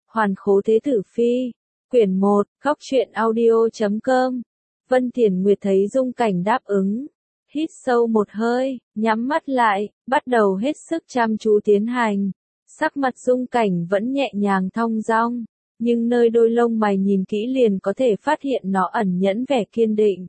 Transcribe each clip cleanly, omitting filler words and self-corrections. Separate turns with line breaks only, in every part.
Hoàn Khố Thế Tử Phi, quyển 1, Góc truyện audio.com. Vân Thiền Nguyệt thấy Dung Cảnh đáp ứng, hít sâu một hơi, nhắm mắt lại, bắt đầu hết sức chăm chú tiến hành. Sắc mặt Dung Cảnh vẫn nhẹ nhàng thong dong, nhưng nơi đôi lông mày nhìn kỹ liền có thể phát hiện nó ẩn nhẫn vẻ kiên định.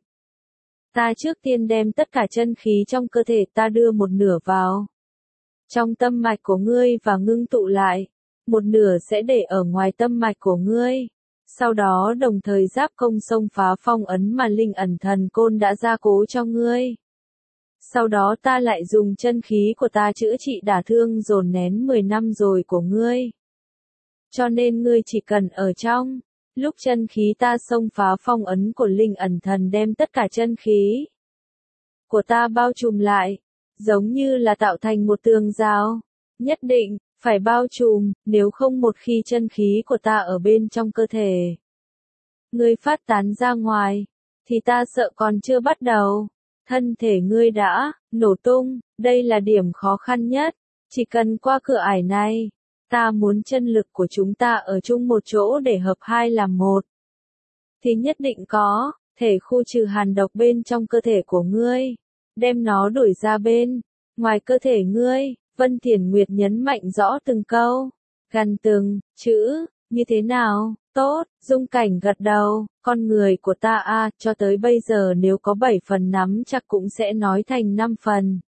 Ta trước tiên đem tất cả chân khí trong cơ thể ta đưa một nửa vào trong tâm mạch của ngươi và ngưng tụ lại, một nửa sẽ để ở ngoài tâm mạch của ngươi. Sau đó đồng thời giáp công xông phá phong ấn mà linh ẩn thần côn đã gia cố cho ngươi. Sau đó ta lại dùng chân khí của ta chữa trị đả thương dồn nén 10 năm rồi của ngươi. Cho nên ngươi chỉ cần ở trong lúc chân khí ta xông phá phong ấn của linh ẩn thần đem tất cả chân khí của ta bao trùm lại, giống như là tạo thành một tường rào. Nhất định phải bao trùm, nếu không một khi chân khí của ta ở bên trong cơ thể ngươi phát tán ra ngoài, thì ta sợ còn chưa bắt đầu, thân thể ngươi đã nổ tung. Đây là điểm khó khăn nhất, chỉ cần qua cửa ải này, ta muốn chân lực của chúng ta ở chung một chỗ để hợp hai làm một, thì nhất định có thể khu trừ hàn độc bên trong cơ thể của ngươi, đem nó đuổi ra bên ngoài cơ thể ngươi. Vân Thiền Nguyệt nhấn mạnh rõ từng câu, gần từng chữ. Như thế nào? Tốt. Dung Cảnh gật đầu, con người của ta cho tới bây giờ nếu có 7 phần nắm chắc cũng sẽ nói thành 5 phần.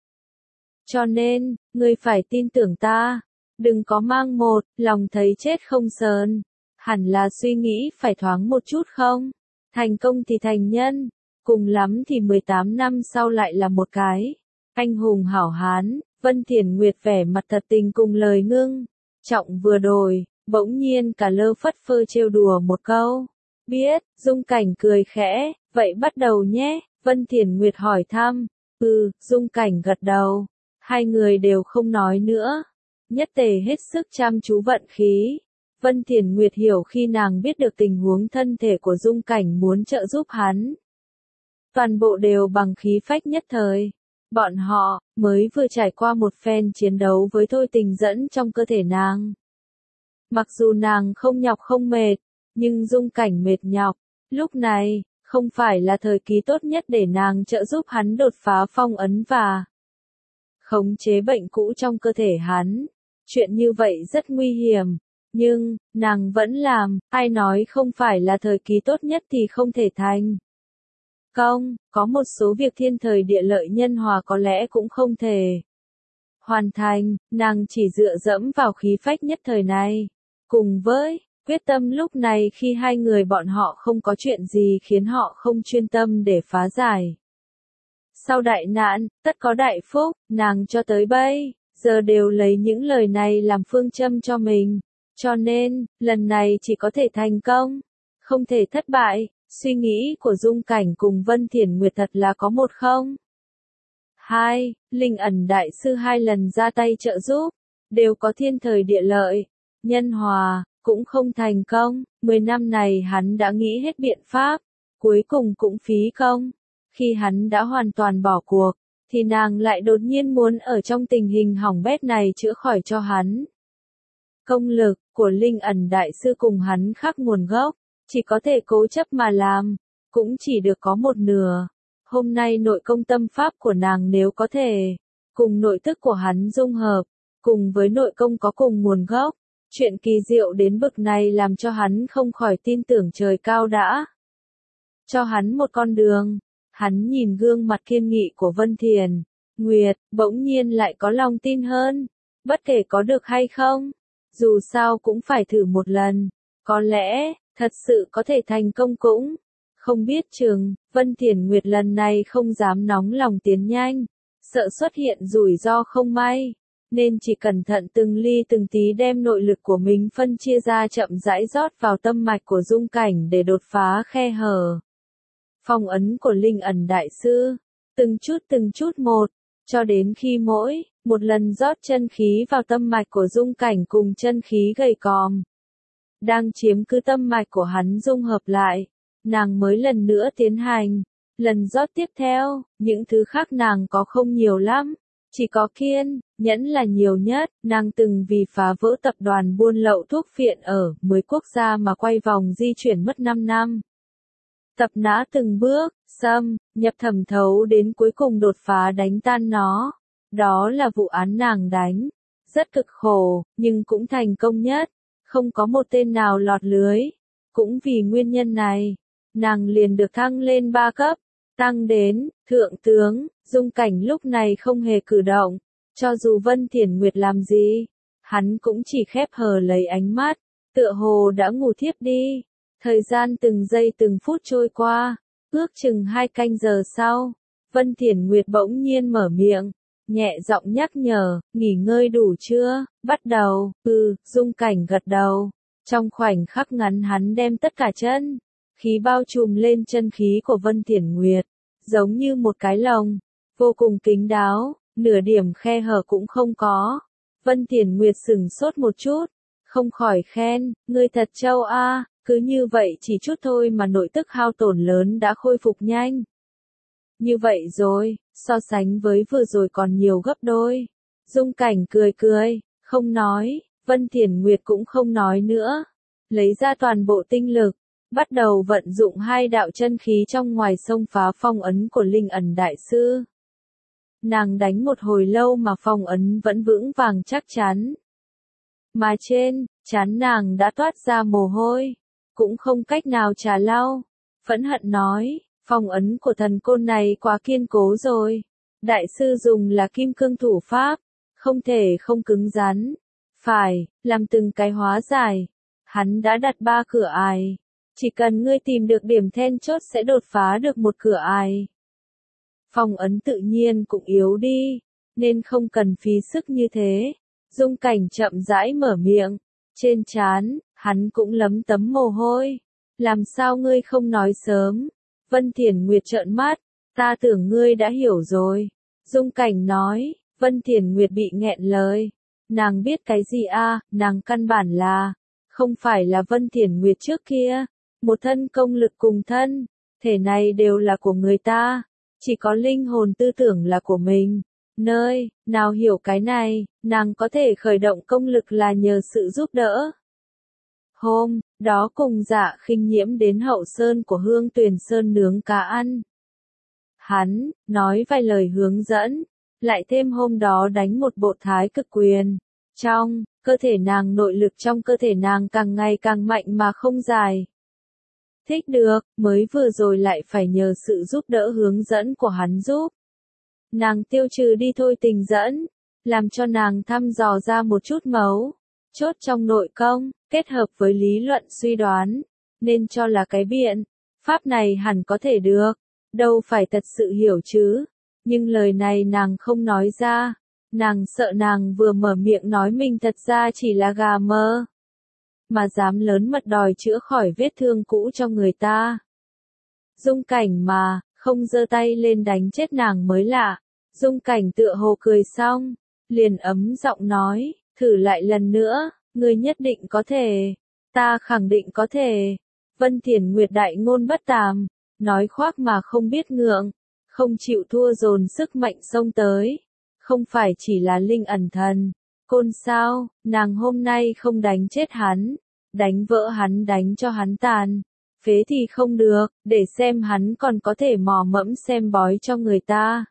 Cho nên, ngươi phải tin tưởng ta, đừng có mang một lòng thấy chết không sờn, hẳn là suy nghĩ phải thoáng một chút không? Thành công thì thành nhân, cùng lắm thì 18 năm sau lại là một cái anh hùng hảo hán. Vân Thiền Nguyệt vẻ mặt thật tình cùng lời ngưng trọng vừa đổi, bỗng nhiên cả lơ phất phơ trêu đùa một câu. Biết. Dung Cảnh cười khẽ, vậy bắt đầu nhé. Vân Thiền Nguyệt hỏi thăm. Dung Cảnh gật đầu. Hai người đều không nói nữa, nhất tề hết sức chăm chú vận khí. Vân Thiền Nguyệt hiểu khi nàng biết được tình huống thân thể của Dung Cảnh muốn trợ giúp hắn, toàn bộ đều bằng khí phách nhất thời. Bọn họ mới vừa trải qua một phen chiến đấu với thôi tình dẫn trong cơ thể nàng. Mặc dù nàng không nhọc không mệt, nhưng Dung Cảnh mệt nhọc. Lúc này, không phải là thời kỳ tốt nhất để nàng trợ giúp hắn đột phá phong ấn và khống chế bệnh cũ trong cơ thể hắn. Chuyện như vậy rất nguy hiểm, nhưng nàng vẫn làm. Ai nói không phải là thời kỳ tốt nhất thì không thể thành công, có một số việc thiên thời địa lợi nhân hòa có lẽ cũng không thể hoàn thành. Nàng chỉ dựa dẫm vào khí phách nhất thời này, cùng với quyết tâm lúc này khi hai người bọn họ không có chuyện gì khiến họ không chuyên tâm để phá giải. Sau đại nạn, tất có đại phúc. Nàng cho tới bây giờ đều lấy những lời này làm phương châm cho mình, cho nên lần này chỉ có thể thành công, không thể thất bại. Suy nghĩ của Dung Cảnh cùng Vân Thiền Nguyệt thật là có một không hai. Linh ẩn đại sư 2 lần ra tay trợ giúp, đều có thiên thời địa lợi nhân hòa, cũng không thành công. 10 năm này hắn đã nghĩ hết biện pháp, cuối cùng cũng phí công. Khi hắn đã hoàn toàn bỏ cuộc, thì nàng lại đột nhiên muốn ở trong tình hình hỏng bét này chữa khỏi cho hắn. Công lực của Linh ẩn đại sư cùng hắn khác nguồn gốc, chỉ có thể cố chấp mà làm, cũng chỉ được có một nửa. Hôm nay nội công tâm pháp của nàng nếu có thể cùng nội tức của hắn dung hợp, cùng với nội công có cùng nguồn gốc, chuyện kỳ diệu đến bực này làm cho hắn không khỏi tin tưởng trời cao đã cho hắn một con đường. Hắn nhìn gương mặt kiên nghị của Vân Thiền Nguyệt, bỗng nhiên lại có lòng tin hơn. Bất kể có được hay không, dù sao cũng phải thử một lần, có lẽ thật sự có thể thành công cũng không biết chừng. Vân Thiền Nguyệt lần này không dám nóng lòng tiến nhanh, sợ xuất hiện rủi ro không may, nên chỉ cẩn thận từng ly từng tí đem nội lực của mình phân chia ra chậm rãi rót vào tâm mạch của Dung Cảnh để đột phá khe hở phong ấn của Linh ẩn đại sư. Từng chút một, cho đến khi mỗi một lần rót chân khí vào tâm mạch của Dung Cảnh cùng chân khí gầy còm đang chiếm cứ tâm mạch của hắn dung hợp lại, nàng mới lần nữa tiến hành lần rót tiếp theo. Những thứ khác nàng có không nhiều lắm, Chỉ có kiên nhẫn là nhiều nhất, nàng từng vì phá vỡ tập đoàn buôn lậu thuốc phiện ở 10 quốc gia mà quay vòng di chuyển mất 5 năm. Tập nã từng bước, xâm nhập thẩm thấu đến cuối cùng đột phá đánh tan nó. Đó là vụ án nàng đánh. Rất cực khổ, nhưng cũng thành công nhất. Không có một tên nào lọt lưới. Cũng vì nguyên nhân này, nàng liền được thăng lên 3 cấp, tăng đến thượng tướng. Dung Cảnh lúc này không hề cử động. Cho dù Vân Thiển Nguyệt làm gì, hắn cũng chỉ khép hờ lấy ánh mắt, tựa hồ đã ngủ thiếp đi. Thời gian từng giây từng phút trôi qua, ước chừng 2 canh giờ sau, Vân Thiển Nguyệt bỗng nhiên mở miệng, nhẹ giọng nhắc nhở, nghỉ ngơi đủ chưa, bắt đầu, Dung Cảnh gật đầu. Trong khoảnh khắc ngắn hắn đem tất cả chân khí bao trùm lên chân khí của Vân Thiển Nguyệt, giống như một cái lồng, vô cùng kín đáo, nửa điểm khe hở cũng không có. Vân Thiển Nguyệt sửng sốt một chút, không khỏi khen, ngươi thật trâu a. Cứ như vậy chỉ chút thôi mà nội tức hao tổn lớn đã khôi phục nhanh. Như vậy rồi, so sánh với vừa rồi còn nhiều gấp đôi. Dung Cảnh cười cười, không nói, Vân Thiển Nguyệt cũng không nói nữa. Lấy ra toàn bộ tinh lực, bắt đầu vận dụng 2 đạo chân khí trong ngoài xông phá phong ấn của Linh Ẩn Đại Sư. Nàng đánh một hồi lâu mà phong ấn vẫn vững vàng chắc chắn. Mà trên trán nàng đã toát ra mồ hôi, cũng không cách nào trả lau. Phẫn hận nói, phong ấn của thần côn này quá kiên cố rồi. Đại sư dùng là kim cương thủ pháp, không thể không cứng rắn. Phải, làm từng cái hóa giải. Hắn đã đặt 3 cửa ải. Chỉ cần ngươi tìm được điểm then chốt sẽ đột phá được một cửa ải. Phong ấn tự nhiên cũng yếu đi, nên không cần phí sức như thế. Dung Cảnh chậm rãi mở miệng, trên trán hắn cũng lấm tấm mồ hôi. Làm sao ngươi không nói sớm? Vân Thiển Nguyệt trợn mắt, ta tưởng ngươi đã hiểu rồi. Dung Cảnh nói, Vân Thiển Nguyệt bị nghẹn lời. Nàng biết cái gì a? Nàng căn bản là, không phải là Vân Thiển Nguyệt trước kia. Một thân công lực cùng thân, thể này đều là của người ta. Chỉ có linh hồn tư tưởng là của mình. Nơi nào hiểu cái này, nàng có thể khởi động công lực là nhờ sự giúp đỡ. Hôm đó cùng Dạ Khinh Nhiễm đến hậu sơn của Hương Tuyền Sơn nướng cá ăn. Hắn nói vài lời hướng dẫn, lại thêm hôm đó đánh một bộ thái cực quyền. Trong cơ thể nàng, nội lực trong cơ thể nàng càng ngày càng mạnh mà không dài. Thích được, mới vừa rồi lại phải nhờ sự giúp đỡ hướng dẫn của hắn giúp. Nàng tiêu trừ đi thôi tình dẫn, làm cho nàng thăm dò ra một chút mấu chốt trong nội công, kết hợp với lý luận suy đoán, nên cho là cái biện pháp này hẳn có thể được, đâu phải thật sự hiểu chứ. Nhưng lời này nàng không nói ra, nàng sợ nàng vừa mở miệng nói mình thật ra chỉ là gà mơ, mà dám lớn mật đòi chữa khỏi vết thương cũ cho người ta. Dung Cảnh mà không giơ tay lên đánh chết nàng mới lạ. Dung Cảnh tựa hồ cười xong, liền ấm giọng nói, thử lại lần nữa, ngươi nhất định có thể. Ta khẳng định có thể. Vân Thiển Nguyệt đại ngôn bất tàm, nói khoác mà không biết ngượng, không chịu thua dồn sức mạnh xông tới. Không phải chỉ là linh ẩn thần côn sao, nàng hôm nay không đánh chết hắn, đánh vỡ hắn, đánh cho hắn tàn phế thì không được, để xem hắn còn có thể mò mẫm xem bói cho người ta.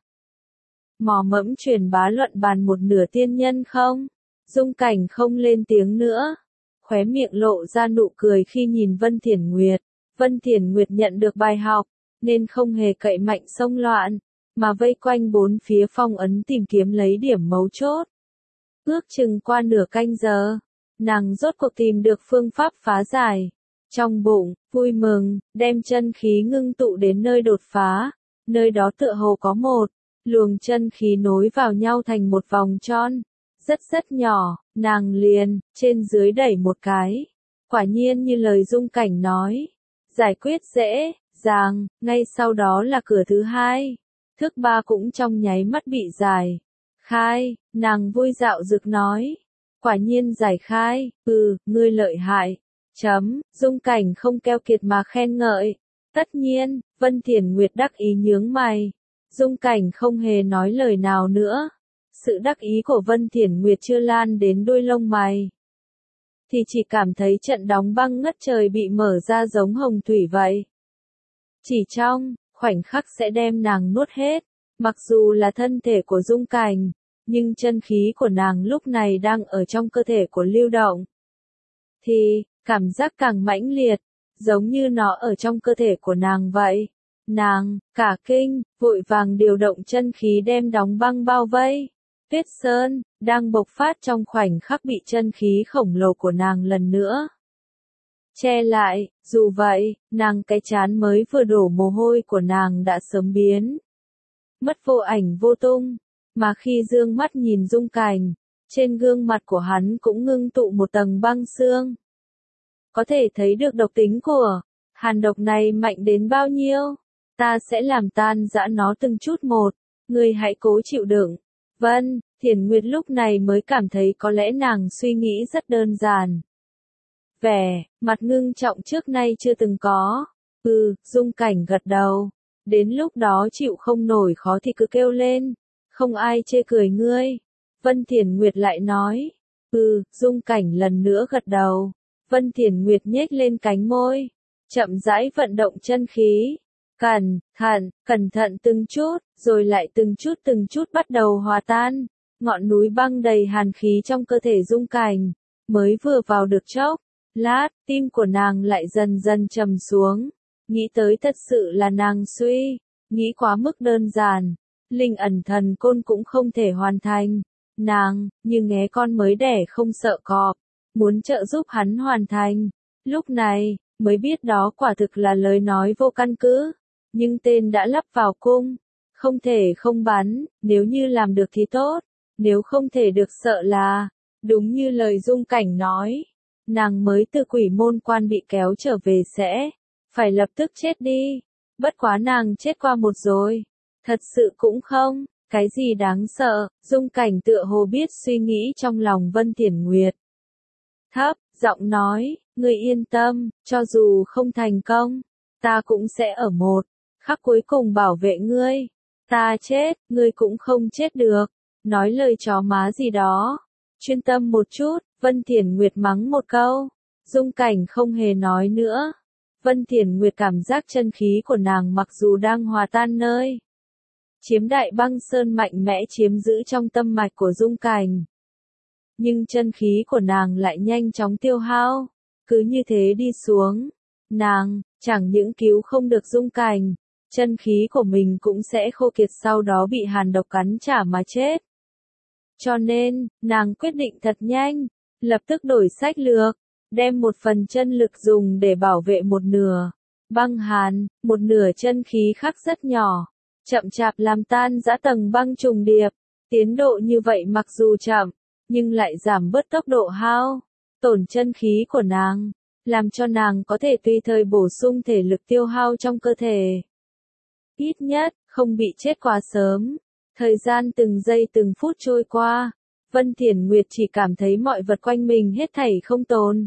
Mò mẫm truyền bá luận bàn một nửa tiên nhân không? Dung Cảnh không lên tiếng nữa, khóe miệng lộ ra nụ cười khi nhìn Vân Thiển Nguyệt. Vân Thiển Nguyệt nhận được bài học, nên không hề cậy mạnh xông loạn, mà vây quanh bốn phía phong ấn tìm kiếm lấy điểm mấu chốt. Ước chừng qua nửa canh giờ, nàng rốt cuộc tìm được phương pháp phá giải. Trong bụng, vui mừng, đem chân khí ngưng tụ đến nơi đột phá. Nơi đó tựa hồ có một luồng chân khí nối vào nhau thành một vòng tròn, rất nhỏ, nàng liền, trên dưới đẩy một cái. Quả nhiên như lời Dung Cảnh nói, giải quyết dễ dàng, ngay sau đó là cửa thứ hai. Thước 3 cũng trong nháy mắt bị giải khai, nàng vui dạo dực nói. Quả nhiên giải khai, ngươi lợi hại. Dung Cảnh không keo kiệt mà khen ngợi. Tất nhiên, Vân Thiển Nguyệt đắc ý nhướng mày. Dung Cảnh không hề nói lời nào nữa. sự đắc ý của Vân Thiển Nguyệt chưa lan đến đuôi lông mày. Thì chỉ cảm thấy trận đóng băng ngất trời bị mở ra giống hồng thủy vậy. Chỉ trong khoảnh khắc sẽ đem nàng nuốt hết. Mặc dù là thân thể của Dung Cảnh, nhưng chân khí của nàng lúc này đang ở trong cơ thể của Lưu Động. Thì, cảm giác càng mãnh liệt, giống như nó ở trong cơ thể của nàng vậy. Nàng, cả kinh, vội vàng điều động chân khí đem đóng băng bao vây. Tuyết Sơn, đang bộc phát trong khoảnh khắc bị chân khí khổng lồ của nàng lần nữa che lại, dù vậy, nàng cái trán mới vừa đổ mồ hôi của nàng đã sớm biến mất vô ảnh vô tung, mà khi dương mắt nhìn Dung Cảnh, trên gương mặt của hắn cũng ngưng tụ một tầng băng xương. Có thể thấy được độc tính của hàn độc này mạnh đến bao nhiêu, ta sẽ làm tan rã nó từng chút một, ngươi hãy cố chịu đựng. Vân Thiển Nguyệt lúc này mới cảm thấy có lẽ nàng suy nghĩ rất đơn giản. Vẻ mặt ngưng trọng trước nay chưa từng có. Dung Cảnh gật đầu. Đến lúc đó chịu không nổi khó thì cứ kêu lên. Không ai chê cười ngươi. Vân Thiển Nguyệt lại nói. Dung Cảnh lần nữa gật đầu. Vân Thiển Nguyệt nhếch lên cánh môi. Chậm rãi vận động chân khí. Cẩn thận từng chút, rồi lại từng chút bắt đầu hòa tan. Ngọn núi băng đầy hàn khí trong cơ thể Dung Cảnh. Mới vừa vào được chốc lát, tim của nàng lại dần dần trầm xuống. Nghĩ tới thật sự là nàng suy nghĩ quá mức đơn giản. Linh ẩn thần côn cũng không thể hoàn thành. Nàng, như nghé con mới đẻ không sợ cọp, muốn trợ giúp hắn hoàn thành. Lúc này, mới biết đó quả thực là lời nói vô căn cứ. Nhưng tên đã lắp vào cung, không thể không bắn, nếu như làm được thì tốt, nếu không thể được sợ là, đúng như lời Dung Cảnh nói, nàng mới từ quỷ môn quan bị kéo trở về sẽ phải lập tức chết đi. Bất quá nàng chết qua một rồi, thật sự cũng không cái gì đáng sợ. Dung Cảnh tựa hồ biết suy nghĩ trong lòng Vân Thiển Nguyệt, thấp giọng nói, ngươi yên tâm, cho dù không thành công, ta cũng sẽ ở một khắc cuối cùng bảo vệ ngươi. Ta chết, ngươi cũng không chết được. Nói lời chó má gì đó. Chuyên tâm một chút, Vân Thiển Nguyệt mắng một câu. Dung Cảnh không hề nói nữa. Vân Thiển Nguyệt cảm giác chân khí của nàng mặc dù đang hòa tan nơi chiếm đại băng sơn mạnh mẽ chiếm giữ trong tâm mạch của Dung Cảnh. Nhưng chân khí của nàng lại nhanh chóng tiêu hao. Cứ như thế đi xuống, nàng chẳng những cứu không được Dung Cảnh, chân khí của mình cũng sẽ khô kiệt sau đó bị hàn độc cắn trả mà chết. Cho nên, nàng quyết định thật nhanh, lập tức đổi sách lược, đem một phần chân lực dùng để bảo vệ một nửa băng hàn, một nửa chân khí khác rất nhỏ, chậm chạp làm tan rã tầng băng trùng điệp. Tiến độ như vậy mặc dù chậm, nhưng lại giảm bớt tốc độ hao tổn chân khí của nàng, làm cho nàng có thể tùy thời bổ sung thể lực tiêu hao trong cơ thể. Ít nhất, không bị chết quá sớm. Thời gian từng giây từng phút trôi qua, Vân Thiển Nguyệt chỉ cảm thấy mọi vật quanh mình hết thảy không tồn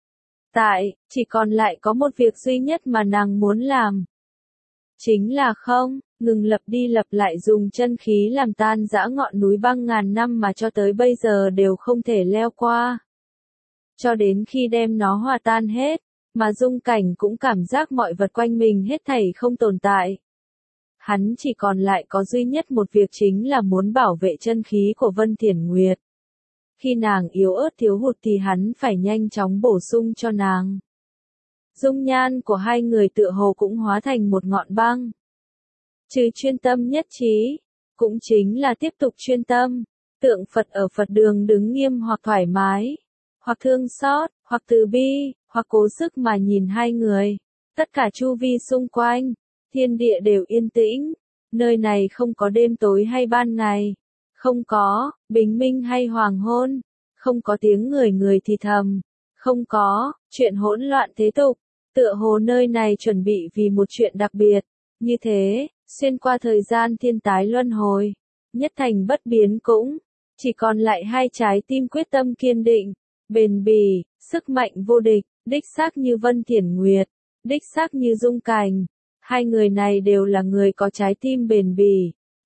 tại, chỉ còn lại có một việc duy nhất mà nàng muốn làm. Chính là không ngừng lặp đi lặp lại dùng chân khí làm tan rã ngọn núi băng ngàn năm mà cho tới bây giờ đều không thể leo qua. Cho đến khi đem nó hòa tan hết, mà Dung Cảnh cũng cảm giác mọi vật quanh mình hết thảy không tồn tại. Hắn chỉ còn lại có duy nhất một việc chính là muốn bảo vệ chân khí của Vân Thiển Nguyệt. Khi nàng yếu ớt thiếu hụt thì hắn phải nhanh chóng bổ sung cho nàng. Dung nhan của hai người tựa hồ cũng hóa thành một ngọn băng. Trừ chuyên tâm nhất trí, cũng chính là tiếp tục chuyên tâm, tượng Phật ở Phật đường đứng nghiêm hoặc thoải mái, hoặc thương xót, hoặc từ bi, hoặc cố sức mà nhìn hai người. Tất cả chu vi xung quanh, thiên địa đều yên tĩnh, nơi này không có đêm tối hay ban ngày, không có bình minh hay hoàng hôn, không có tiếng người thì thầm, không có chuyện hỗn loạn thế tục, tựa hồ nơi này chuẩn bị vì một chuyện đặc biệt. Như thế, xuyên qua thời gian thiên tái luân hồi, nhất thành bất biến cũng chỉ còn lại hai trái tim quyết tâm kiên định, bền bỉ, sức mạnh vô địch, đích xác như Vân Thiển Nguyệt, đích xác như Dung Cảnh. Hai người này đều là người có trái tim bền bỉ,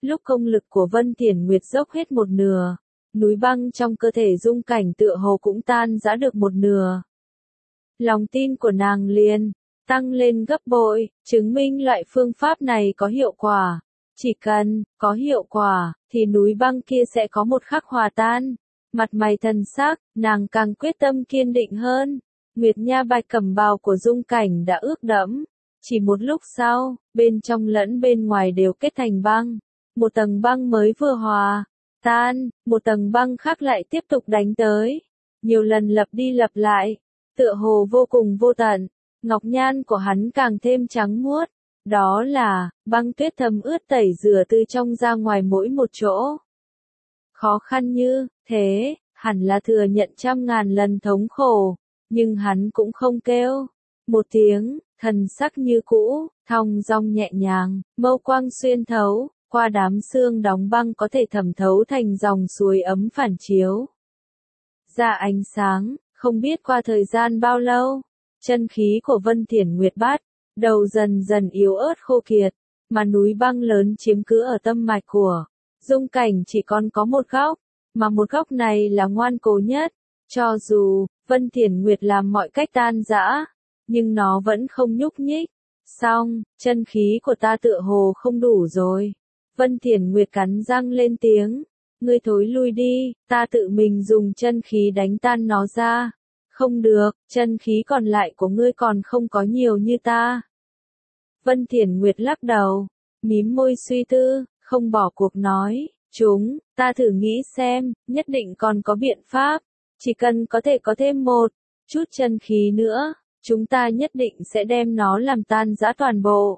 Lúc công lực của Vân Thiển Nguyệt dốc hết một nửa, núi băng trong cơ thể Dung Cảnh tựa hồ cũng tan rã được một nửa. Lòng tin của nàng liền tăng lên gấp bội, chứng minh loại phương pháp này có hiệu quả. Chỉ cần có hiệu quả, thì núi băng kia sẽ có một khắc hòa tan. Mặt mày thần sắc, nàng càng quyết tâm kiên định hơn. Nguyệt nha bạch cẩm bào của Dung Cảnh đã ướt đẫm. Chỉ một lúc sau, bên trong lẫn bên ngoài đều kết thành băng. Một tầng băng mới vừa hòa tan, một tầng băng khác lại tiếp tục đánh tới. Nhiều lần lặp đi lặp lại, tựa hồ vô cùng vô tận. Ngọc nhan của hắn càng thêm trắng muốt. Đó là, băng tuyết thấm ướt tẩy rửa từ trong ra ngoài mỗi một chỗ. Khó khăn như thế, hẳn là thừa nhận trăm ngàn lần thống khổ, nhưng hắn cũng không kêu một tiếng, thần sắc như cũ, thong dong nhẹ nhàng, mâu quang xuyên thấu, qua đám xương đóng băng có thể thẩm thấu thành dòng suối ấm phản chiếu ra ánh sáng. Không biết qua thời gian bao lâu, chân khí của Vân Thiển Nguyệt bắt đầu dần dần yếu ớt khô kiệt, mà núi băng lớn chiếm cứ ở tâm mạch của Dung Cảnh chỉ còn có một góc, mà một góc này là ngoan cố nhất. Cho dù Vân Thiển Nguyệt làm mọi cách tan rã, nhưng nó vẫn không nhúc nhích. Xong, chân khí của ta tựa hồ không đủ rồi. Vân Thiển Nguyệt cắn răng lên tiếng, ngươi thối lui đi, ta tự mình dùng chân khí đánh tan nó ra. Không được, chân khí còn lại của ngươi còn không có nhiều như ta. Vân Thiển Nguyệt lắc đầu, mím môi suy tư, không bỏ cuộc nói, ta thử nghĩ xem, nhất định còn có biện pháp. Chỉ cần có thể có thêm một chút chân khí nữa, chúng ta nhất định sẽ đem nó làm tan rã toàn bộ.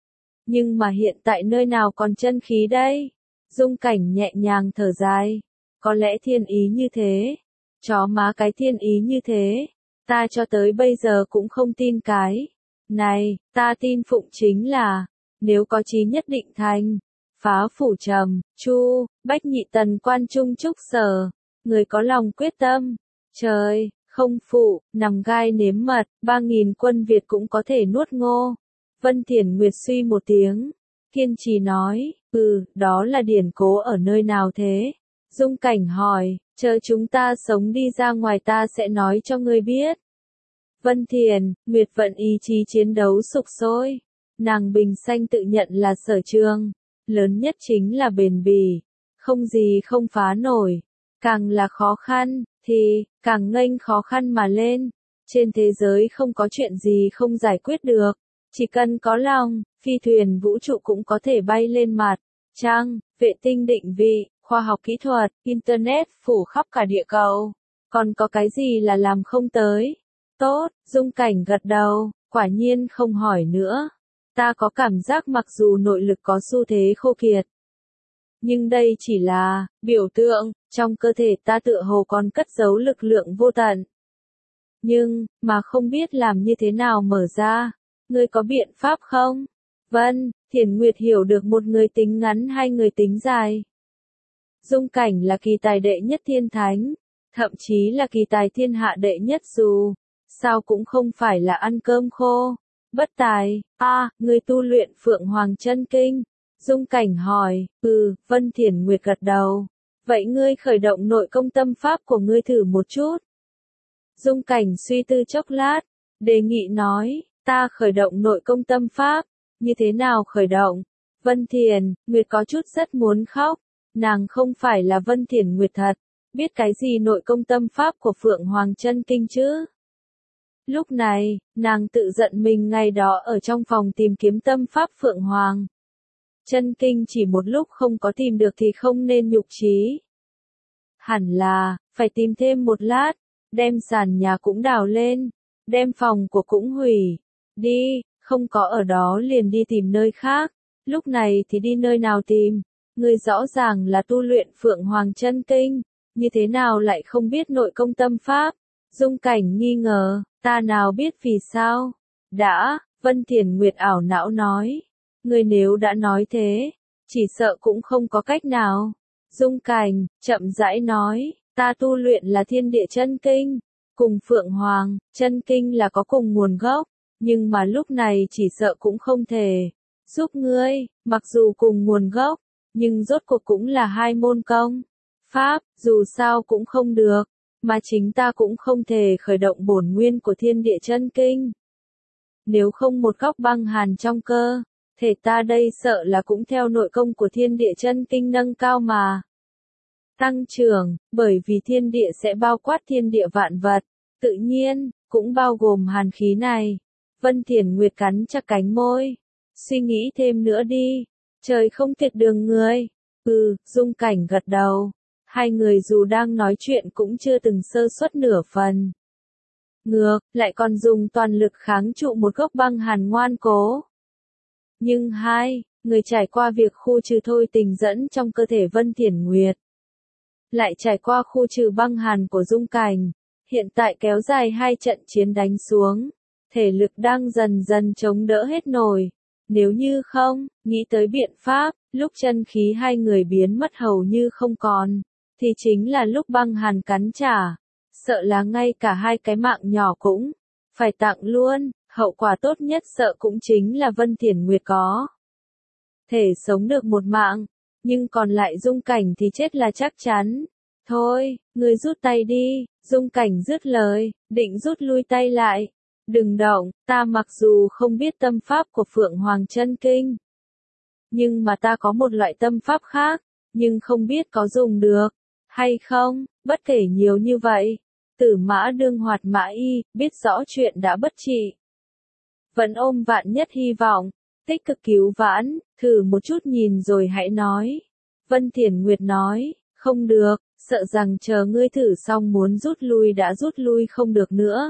Nhưng mà hiện tại nơi nào còn chân khí đây? Dung Cảnh nhẹ nhàng thở dài. Có lẽ thiên ý như thế. Chó má cái thiên ý như thế. Ta cho tới bây giờ cũng không tin cái này, ta tin phụng chính là, nếu có chí nhất định thành. Phá phủ trầm, chu, bách nhị tần quan trung trúc sở. Người có lòng quyết tâm. Trời, không phụ, nằm gai nếm mật, 3.000 quân Việt cũng có thể nuốt ngô. Vân Thiển Nguyệt suy một tiếng, kiên trì nói, đó là điển cố ở nơi nào thế? Dung Cảnh hỏi, chờ chúng ta sống đi ra ngoài ta sẽ nói cho ngươi biết. Vân Thiển Nguyệt vận ý chí chiến đấu sục sôi. Nàng bình xanh tự nhận là sở trường lớn nhất chính là bền bỉ, không gì không phá nổi. Càng là khó khăn, thì càng nghênh khó khăn mà lên. Trên thế giới không có chuyện gì không giải quyết được. Chỉ cần có lòng, phi thuyền vũ trụ cũng có thể bay lên mặt trăng, vệ tinh định vị, khoa học kỹ thuật, internet phủ khắp cả địa cầu. Còn có cái gì là làm không tới? Tốt, Dung Cảnh gật đầu, quả nhiên không hỏi nữa. Ta có cảm giác mặc dù nội lực có xu thế khô kiệt, nhưng đây chỉ là biểu tượng, trong cơ thể ta tựa hồ còn cất giấu lực lượng vô tận. Nhưng, mà không biết làm như thế nào mở ra. Ngươi có biện pháp không? Vân Thiển Nguyệt hiểu được một người tính ngắn hai người tính dài. Dung Cảnh là kỳ tài đệ nhất thiên thánh, thậm chí là kỳ tài thiên hạ đệ nhất dù sao cũng không phải là ăn cơm khô. Bất tài, ngươi tu luyện Phượng Hoàng Chân Kinh. Dung Cảnh hỏi, Vân Thiển Nguyệt gật đầu. Vậy ngươi khởi động nội công tâm pháp của ngươi thử một chút. Dung Cảnh suy tư chốc lát, đề nghị nói, ta khởi động nội công tâm pháp, như thế nào khởi động? Vân Thiển Nguyệt có chút rất muốn khóc, nàng không phải là Vân Thiển Nguyệt thật, biết cái gì nội công tâm pháp của Phượng Hoàng Chân Kinh chứ? Lúc này, nàng tự giận mình ngày đó ở trong phòng tìm kiếm tâm pháp Phượng Hoàng Chân Kinh chỉ một lúc không có tìm được thì không nên nhục chí. Hẳn là, phải tìm thêm một lát, đem sàn nhà cũng đào lên, đem phòng của cũng hủy đi, không có ở đó liền đi tìm nơi khác. Lúc này thì đi nơi nào tìm? Người rõ ràng là tu luyện Phượng Hoàng Chân Kinh, như thế nào lại không biết nội công tâm pháp? Dung Cảnh nghi ngờ, ta nào biết vì sao? Vân Thiển Nguyệt ảo não nói. Người nếu đã nói thế, chỉ sợ cũng không có cách nào. Dung Cảnh chậm rãi nói, ta tu luyện là Thiên Địa Chân Kinh, cùng Phượng Hoàng Chân Kinh là có cùng nguồn gốc, nhưng mà lúc này chỉ sợ cũng không thể giúp ngươi, mặc dù cùng nguồn gốc, nhưng rốt cuộc cũng là hai môn công. Pháp, dù sao cũng không được, mà chính ta cũng không thể khởi động bổn nguyên của thiên địa chân kinh. Nếu không một góc băng hàn trong cơ, thể ta đây sợ là cũng theo nội công của thiên địa chân kinh nâng cao mà tăng trưởng, bởi vì thiên địa sẽ bao quát thiên địa vạn vật, tự nhiên, cũng bao gồm hàn khí này. Vân Thiển Nguyệt cắn chặt cánh môi, suy nghĩ thêm nữa đi, trời không tuyệt đường người. Dung Cảnh gật đầu, hai người dù đang nói chuyện cũng chưa từng sơ suất nửa phần. Ngược, lại còn dùng toàn lực kháng trụ một gốc băng hàn ngoan cố. Nhưng hai, người trải qua việc khu trừ thôi tình dẫn trong cơ thể Vân Thiển Nguyệt, lại trải qua khu trừ băng hàn của Dung Cảnh, hiện tại kéo dài hai trận chiến đánh xuống, thể lực đang dần dần chống đỡ hết nổi. Nếu như không, nghĩ tới biện pháp, lúc chân khí hai người biến mất hầu như không còn, thì chính là lúc băng hàn cắn trả, sợ là ngay cả hai cái mạng nhỏ cũng phải tặng luôn, hậu quả tốt nhất sợ cũng chính là Vân Thiển Nguyệt có thể sống được một mạng, nhưng còn lại Dung Cảnh thì chết là chắc chắn. Thôi, ngươi rút tay đi, Dung Cảnh dứt lời, định rút lui tay lại. Đừng động, ta mặc dù không biết tâm pháp của Phượng Hoàng Chân Kinh, nhưng mà ta có một loại tâm pháp khác, nhưng không biết có dùng được hay không, bất kể nhiều như vậy. Tử Mã đương hoạt mã y, biết rõ chuyện đã bất trị, vẫn ôm vạn nhất hy vọng, tích cực cứu vãn, thử một chút nhìn rồi hãy nói. Vân Thiển Nguyệt nói, không được, sợ rằng chờ ngươi thử xong muốn rút lui đã rút lui không được nữa.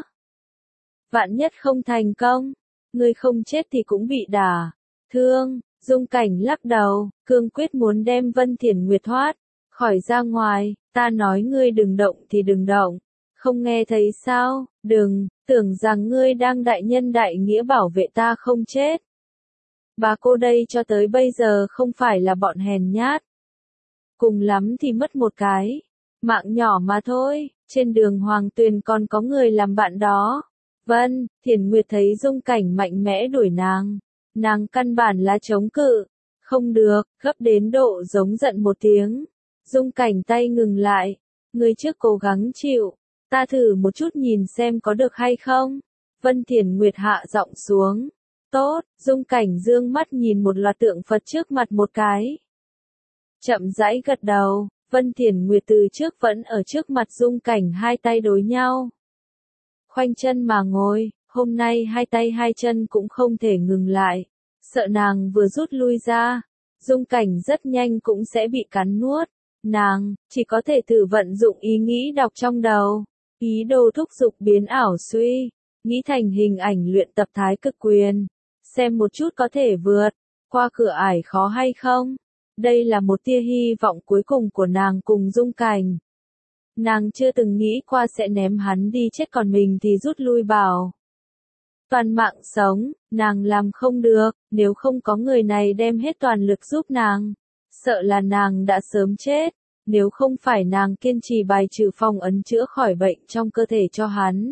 Vạn nhất không thành công, ngươi không chết thì cũng bị đả thương. Dung Cảnh lắc đầu, cương quyết muốn đem Vân Thiển Nguyệt thoát khỏi ra ngoài. Ta nói ngươi đừng động thì đừng động, không nghe thấy sao? Đừng, tưởng rằng ngươi đang đại nhân đại nghĩa bảo vệ ta không chết. Bà cô đây cho tới bây giờ không phải là bọn hèn nhát, cùng lắm thì mất một cái mạng nhỏ mà thôi. Trên đường Hoàng Tuyền còn có người làm bạn đó. Vân Thiển Nguyệt thấy Dung Cảnh mạnh mẽ đuổi nàng căn bản là chống cự, không được, gấp đến độ giống giận một tiếng. Dung Cảnh tay ngừng lại, người trước cố gắng chịu, ta thử một chút nhìn xem có được hay không. Vân Thiển Nguyệt hạ giọng xuống. Tốt, Dung Cảnh dương mắt nhìn một loạt tượng Phật trước mặt một cái, chậm rãi gật đầu. Vân Thiển Nguyệt từ trước vẫn ở trước mặt Dung Cảnh hai tay đối nhau, khoanh chân mà ngồi, hôm nay hai tay hai chân cũng không thể ngừng lại, sợ nàng vừa rút lui ra, Dung Cảnh rất nhanh cũng sẽ bị cắn nuốt. Nàng chỉ có thể thử vận dụng ý nghĩ đọc trong đầu, ý đồ thúc giục biến ảo suy, nghĩ thành hình ảnh luyện tập Thái Cực Quyền, xem một chút có thể vượt qua cửa ải khó hay không. Đây là một tia hy vọng cuối cùng của nàng cùng Dung Cảnh. Nàng chưa từng nghĩ qua sẽ ném hắn đi chết còn mình thì rút lui bảo toàn mạng sống, nàng làm không được, nếu không có người này đem hết toàn lực giúp nàng, sợ là nàng đã sớm chết, nếu không phải nàng kiên trì bài trừ phong ấn chữa khỏi bệnh trong cơ thể cho hắn.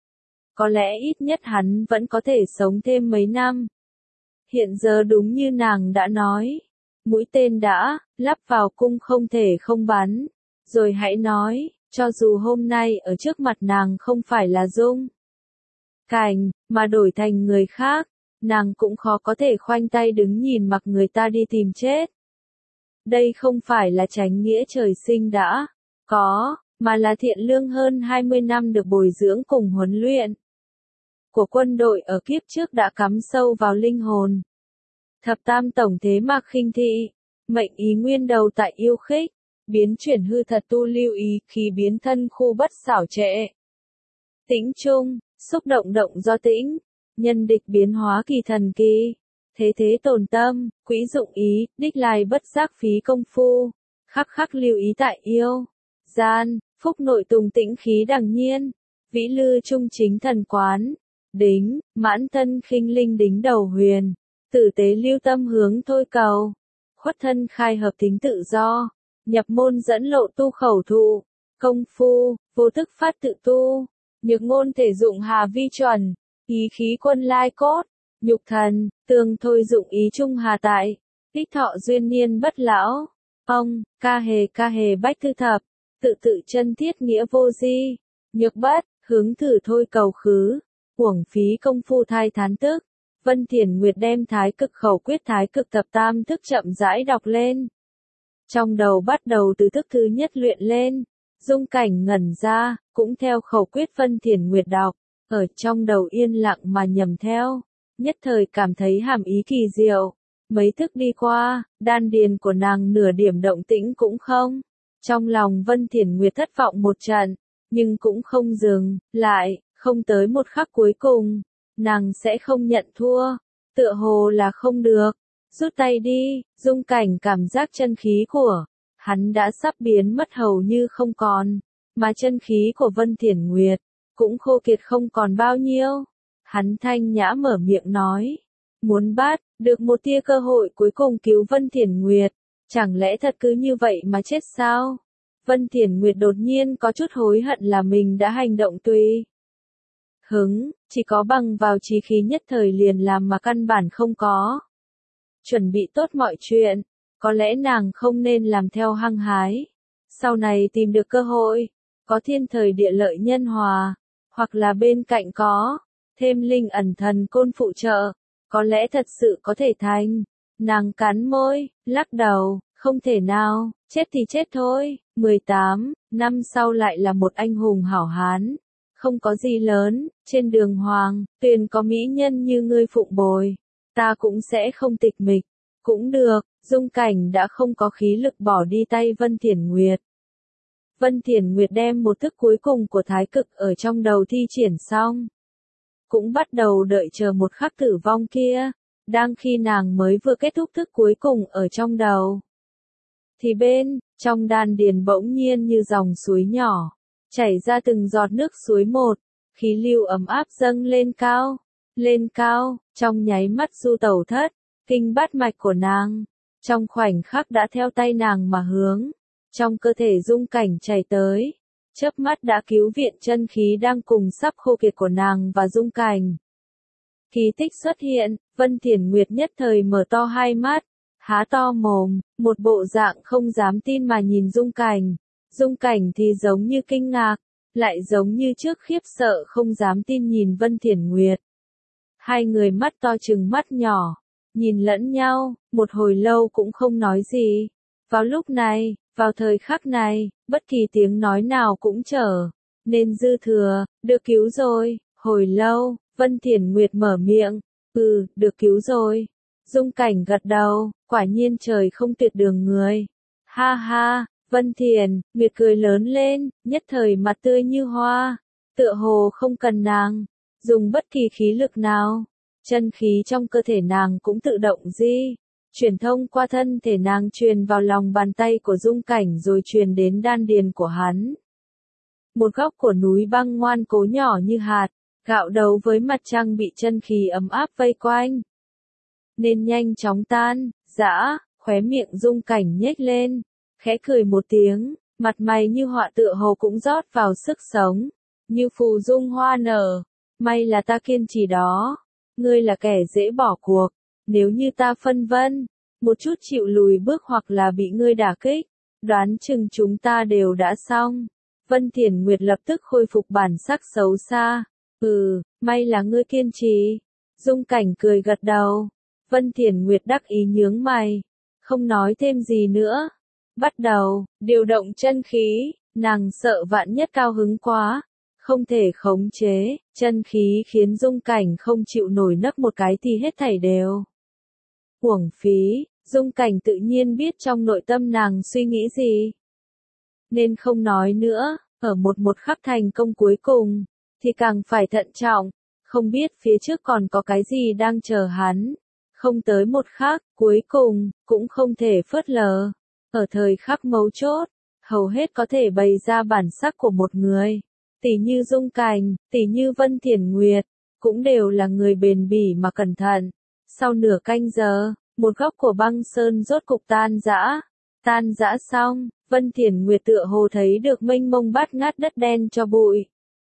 Có lẽ ít nhất hắn vẫn có thể sống thêm mấy năm. Hiện giờ đúng như nàng đã nói, mũi tên đã lắp vào cung không thể không bắn, rồi hãy nói, cho dù hôm nay ở trước mặt nàng không phải là Dung Cảnh, mà đổi thành người khác, nàng cũng khó có thể khoanh tay đứng nhìn mặc người ta đi tìm chết. Đây không phải là chánh nghĩa trời sinh đã có, mà là thiện lương hơn 20 năm được bồi dưỡng cùng huấn luyện của quân đội ở kiếp trước đã cắm sâu vào linh hồn. Thập tam tổng thế Mạc Khinh Thị, mệnh ý nguyên đầu tại yêu khích, biến chuyển hư thật tu lưu ý khí biến thân khu bất xảo trệ. Tĩnh trung, xúc động động do tĩnh, nhân địch biến hóa kỳ thần kỳ. Thế thế tồn tâm, quỹ dụng ý, đích lai bất giác phí công phu, khắc khắc lưu ý tại yêu, gian, phúc nội tùng tĩnh khí đằng nhiên, vĩ lư trung chính thần quán, đính, mãn thân khinh linh đính đầu huyền, tử tế lưu tâm hướng thôi cầu, khuất thân khai hợp tính tự do, nhập môn dẫn lộ tu khẩu thụ, công phu, vô thức phát tự tu, nhược ngôn thể dụng hà vi chuẩn, ý khí quân lai cốt, nhục thần, tường thôi dụng ý trung hà tại, Ích thọ duyên niên bất lão. Ông, ca hề bách thư thập. Tự tự chân thiết nghĩa vô di. Nhược bất, hướng thử thôi cầu khứ. Uổng phí công phu thai thán tức. Vân Thiền Nguyệt đem Thái Cực Khẩu Quyết Thái Cực Thập Tam Thức chậm rãi đọc lên. Trong đầu bắt đầu từ thức thứ nhất luyện lên. Dung Cảnh ngẩn ra, cũng theo khẩu quyết Vân Thiền Nguyệt đọc, ở trong đầu yên lặng mà nhầm theo, nhất thời cảm thấy hàm ý kỳ diệu. Mấy thức đi qua, đan điền của nàng nửa điểm động tĩnh cũng không. Trong lòng Vân Thiền Nguyệt thất vọng một trận, nhưng cũng không dừng lại, không tới một khắc cuối cùng, nàng sẽ không nhận thua, tựa hồ là không được. Rút tay đi, Dung Cảnh cảm giác chân khí của hắn đã sắp biến mất hầu như không còn, mà chân khí của Vân Thiền Nguyệt cũng khô kiệt không còn bao nhiêu. Hắn thanh nhã mở miệng nói, muốn bắt được một tia cơ hội cuối cùng cứu Vân Thiền Nguyệt, chẳng lẽ thật cứ như vậy mà chết sao? Vân Thiền Nguyệt đột nhiên có chút hối hận là mình đã hành động tùy hứng, chỉ có bằng vào chí khí nhất thời liền làm mà căn bản không có chuẩn bị tốt mọi chuyện, có lẽ nàng không nên làm theo hăng hái. Sau này tìm được cơ hội, có thiên thời địa lợi nhân hòa, hoặc là bên cạnh có thêm linh ẩn thần côn phụ trợ, có lẽ thật sự có thể thành. Nàng cắn môi, lắc đầu, không thể nào, chết thì chết thôi. 18 năm sau lại là một anh hùng hảo hán, không có gì lớn, trên đường hoàng, tuyền có mỹ nhân như ngươi phụng bồi, ta cũng sẽ không tịch mịch. Cũng được, Dung Cảnh đã không có khí lực bỏ đi tay Vân Thiền Nguyệt. Vân Thiền Nguyệt đem một thức cuối cùng của Thái Cực ở trong đầu thi triển xong, cũng bắt đầu đợi chờ một khắc tử vong kia. Đang khi nàng mới vừa kết thúc thức cuối cùng ở trong đầu, thì trong đan điền bỗng nhiên như dòng suối nhỏ, chảy ra từng giọt nước suối một, khí lưu ấm áp dâng lên cao, trong nháy mắt du tẩu thất, kinh bát mạch của nàng, trong khoảnh khắc đã theo tay nàng mà hướng trong cơ thể Dung Cảnh chảy tới, chớp mắt đã cứu viện chân khí đang cùng sắp khô kiệt của nàng và Dung Cảnh. Kỳ tích xuất hiện, Vân Thiền Nguyệt nhất thời mở to hai mắt, há to mồm, một bộ dạng không dám tin mà nhìn Dung Cảnh. Dung Cảnh thì giống như kinh ngạc, lại giống như trước khiếp sợ không dám tin nhìn Vân Thiền Nguyệt. Hai người mắt to trừng mắt nhỏ, nhìn lẫn nhau, một hồi lâu cũng không nói gì. Vào lúc này, vào thời khắc này, bất kỳ tiếng nói nào cũng trở nên dư thừa. Được cứu rồi. Hồi lâu, Vân Thiền Nguyệt mở miệng, được cứu rồi. Dung Cảnh gật đầu, quả nhiên trời không tuyệt đường người. Ha ha, Vân Thiền Nguyệt cười lớn lên, nhất thời mặt tươi như hoa, tựa hồ không cần nàng dùng bất kỳ khí lực nào, chân khí trong cơ thể nàng cũng tự động chuyển thông qua thân thể nàng, truyền vào lòng bàn tay của Dung Cảnh rồi truyền đến đan điền của hắn. Một góc của núi băng ngoan cố nhỏ như hạt gạo đấu với mặt trăng bị chân khí ấm áp vây quanh, nên nhanh chóng tan rã. Khóe miệng Dung Cảnh nhếch lên, khẽ cười một tiếng, mặt mày như họa tựa hồ cũng rót vào sức sống, như phù dung hoa nở. May là ta kiên trì đó, ngươi là kẻ dễ bỏ cuộc, nếu như ta phân vân, một chút chịu lùi bước hoặc là bị ngươi đả kích, đoán chừng chúng ta đều đã xong. Vân Thiền Nguyệt lập tức khôi phục bản sắc xấu xa. May là ngươi kiên trì. Dung Cảnh cười gật đầu. Vân Thiền Nguyệt đắc ý nhướng mày, không nói thêm gì nữa. Bắt đầu điều động chân khí, nàng sợ vạn nhất cao hứng quá, không thể khống chế, chân khí khiến Dung Cảnh không chịu nổi nấc một cái thì hết thảy đều uổng phí. Dung Cảnh tự nhiên biết trong nội tâm nàng suy nghĩ gì, nên không nói nữa. Ở một khắc thành công cuối cùng, thì càng phải thận trọng, không biết phía trước còn có cái gì đang chờ hắn. Không tới một khắc cuối cùng, cũng không thể phớt lờ. Ở thời khắc mấu chốt, hầu hết có thể bày ra bản sắc của một người. Tỷ như Dung Cảnh, tỷ như Vân Thiền Nguyệt, cũng đều là người bền bỉ mà cẩn thận. Sau nửa canh giờ, một góc của băng sơn rốt cục tan rã. Tan rã xong, Vân Thiền Nguyệt tựa hồ thấy được mênh mông bát ngát đất đen cho bụi.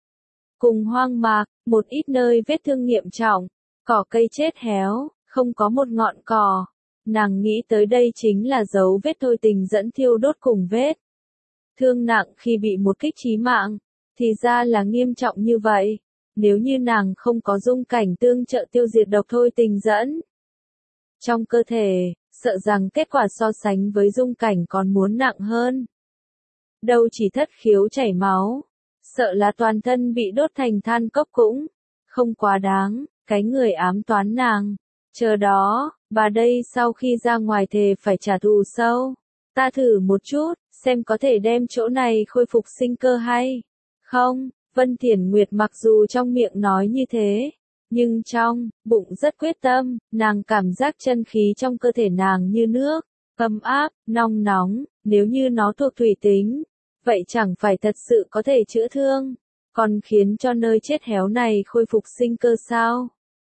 Cùng hoang mạc, một ít nơi vết thương nghiêm trọng, cỏ cây chết héo, không có một ngọn cỏ. Nàng nghĩ tới đây chính là dấu vết thôi tình dẫn thiêu đốt cùng vết thương nặng khi bị một kích chí mạng, thì ra là nghiêm trọng như vậy. Nếu như nàng không có dung cảnh tương trợ tiêu diệt độc thôi tình dẫn trong cơ thể, sợ rằng kết quả so sánh với dung cảnh còn muốn nặng hơn. Đâu chỉ thất khiếu chảy máu, sợ là toàn thân bị đốt thành than cốc cũng không quá đáng, cái người ám toán nàng. Chờ đó, bà đây sau khi ra ngoài thề phải trả thù sâu. Ta thử một chút, xem có thể đem chỗ này khôi phục sinh cơ hay không. Vân Thiển Nguyệt mặc dù trong miệng nói như thế, nhưng trong bụng rất quyết tâm, nàng cảm giác chân khí trong cơ thể nàng như nước, ấm áp, nong nóng, nếu như nó thuộc thủy tính, vậy chẳng phải thật sự có thể chữa thương, còn khiến cho nơi chết héo này khôi phục sinh cơ sao?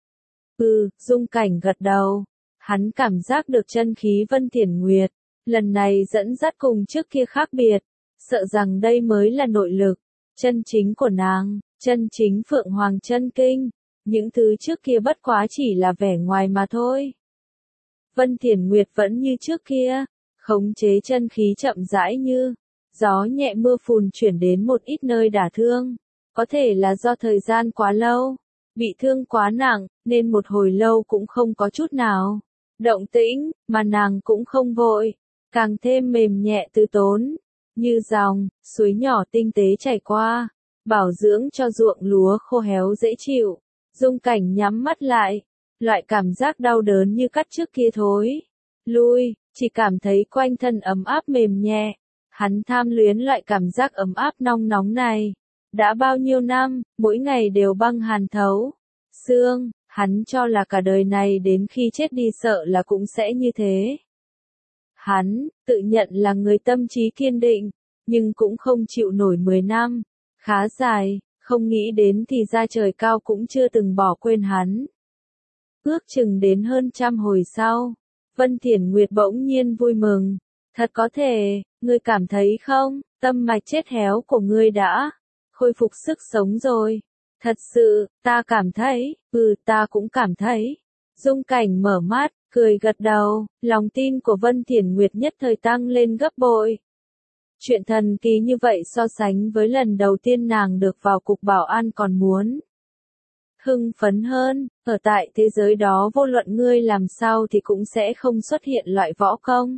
Dung cảnh gật đầu, hắn cảm giác được chân khí Vân Thiển Nguyệt, lần này dẫn dắt cùng trước kia khác biệt, sợ rằng đây mới là nội lực chân chính của nàng, chân chính Phượng Hoàng chân kinh, những thứ trước kia bất quá chỉ là vẻ ngoài mà thôi. Vân Thiển Nguyệt vẫn như trước kia, khống chế chân khí chậm rãi như gió nhẹ mưa phùn chuyển đến một ít nơi đả thương, có thể là do thời gian quá lâu, bị thương quá nặng, nên một hồi lâu cũng không có chút nào động tĩnh, mà nàng cũng không vội, càng thêm mềm nhẹ từ tốn, như dòng suối nhỏ tinh tế chảy qua, bảo dưỡng cho ruộng lúa khô héo dễ chịu. Dung cảnh nhắm mắt lại, loại cảm giác đau đớn như cắt trước kia thối lui, chỉ cảm thấy quanh thân ấm áp mềm nhẹ. Hắn tham luyến loại cảm giác ấm áp nong nóng này. Đã bao nhiêu năm, mỗi ngày đều băng hàn thấu xương, hắn cho là cả đời này đến khi chết đi sợ là cũng sẽ như thế. Hắn tự nhận là người tâm trí kiên định, nhưng cũng không chịu nổi 10 năm, khá dài, không nghĩ đến thì ra trời cao cũng chưa từng bỏ quên hắn. Ước chừng đến hơn 100 hồi sau, Vân Thiển Nguyệt bỗng nhiên vui mừng, thật có thể, ngươi cảm thấy không, tâm mạch chết héo của ngươi đã khôi phục sức sống rồi. Thật sự, ta cảm thấy, ta cũng cảm thấy. Dung cảnh mở mắt, cười gật đầu, lòng tin của Vân Thiển Nguyệt nhất thời tăng lên gấp bội. Chuyện thần kỳ như vậy so sánh với lần đầu tiên nàng được vào cục bảo an còn muốn hưng phấn hơn, ở tại thế giới đó vô luận ngươi làm sao thì cũng sẽ không xuất hiện loại võ công,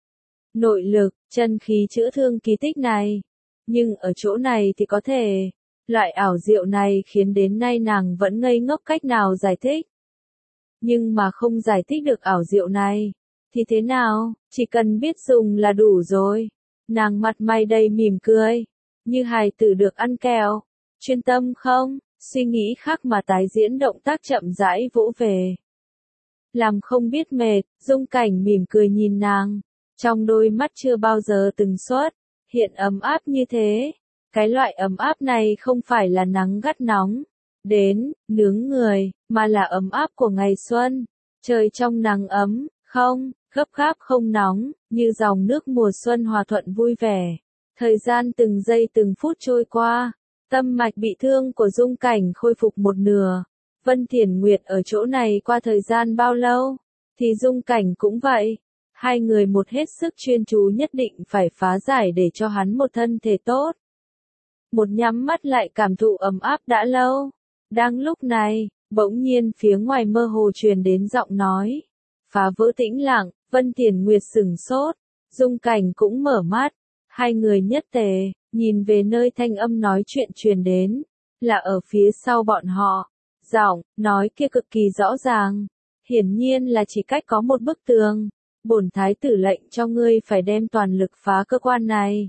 nội lực, chân khí chữa thương kỳ tích này. Nhưng ở chỗ này thì có thể, loại ảo diệu này khiến đến nay nàng vẫn ngây ngốc cách nào giải thích. Nhưng mà không giải thích được ảo diệu này, thì thế nào, chỉ cần biết dùng là đủ rồi. Nàng mặt mày đầy mỉm cười, như hài tử được ăn kẹo, chuyên tâm không, suy nghĩ khác mà tái diễn động tác chậm rãi vỗ về. Làm không biết mệt, Dung cảnh mỉm cười nhìn nàng, trong đôi mắt chưa bao giờ từng xuất hiện ấm áp như thế. Cái loại ấm áp này không phải là nắng gắt nóng đến nướng người, mà là ấm áp của ngày xuân. Trời trong nắng ấm, không gấp gáp không nóng, như dòng nước mùa xuân hòa thuận vui vẻ. Thời gian từng giây từng phút trôi qua, tâm mạch bị thương của Dung cảnh khôi phục một nửa. Vân Thiển Nguyệt ở chỗ này qua thời gian bao lâu, thì Dung cảnh cũng vậy. Hai người một hết sức chuyên chú nhất định phải phá giải để cho hắn một thân thể tốt. Một nhắm mắt lại cảm thụ ấm áp đã lâu. Đang lúc này, bỗng nhiên phía ngoài mơ hồ truyền đến giọng nói. Phá vỡ tĩnh lặng, Vân Thiển Nguyệt sửng sốt, Dung cảnh cũng mở mắt. Hai người nhất tề, nhìn về nơi thanh âm nói chuyện truyền đến, là ở phía sau bọn họ. Giọng nói kia cực kỳ rõ ràng, hiển nhiên là chỉ cách có một bức tường. Bổn thái tử lệnh cho ngươi phải đem toàn lực phá cơ quan này.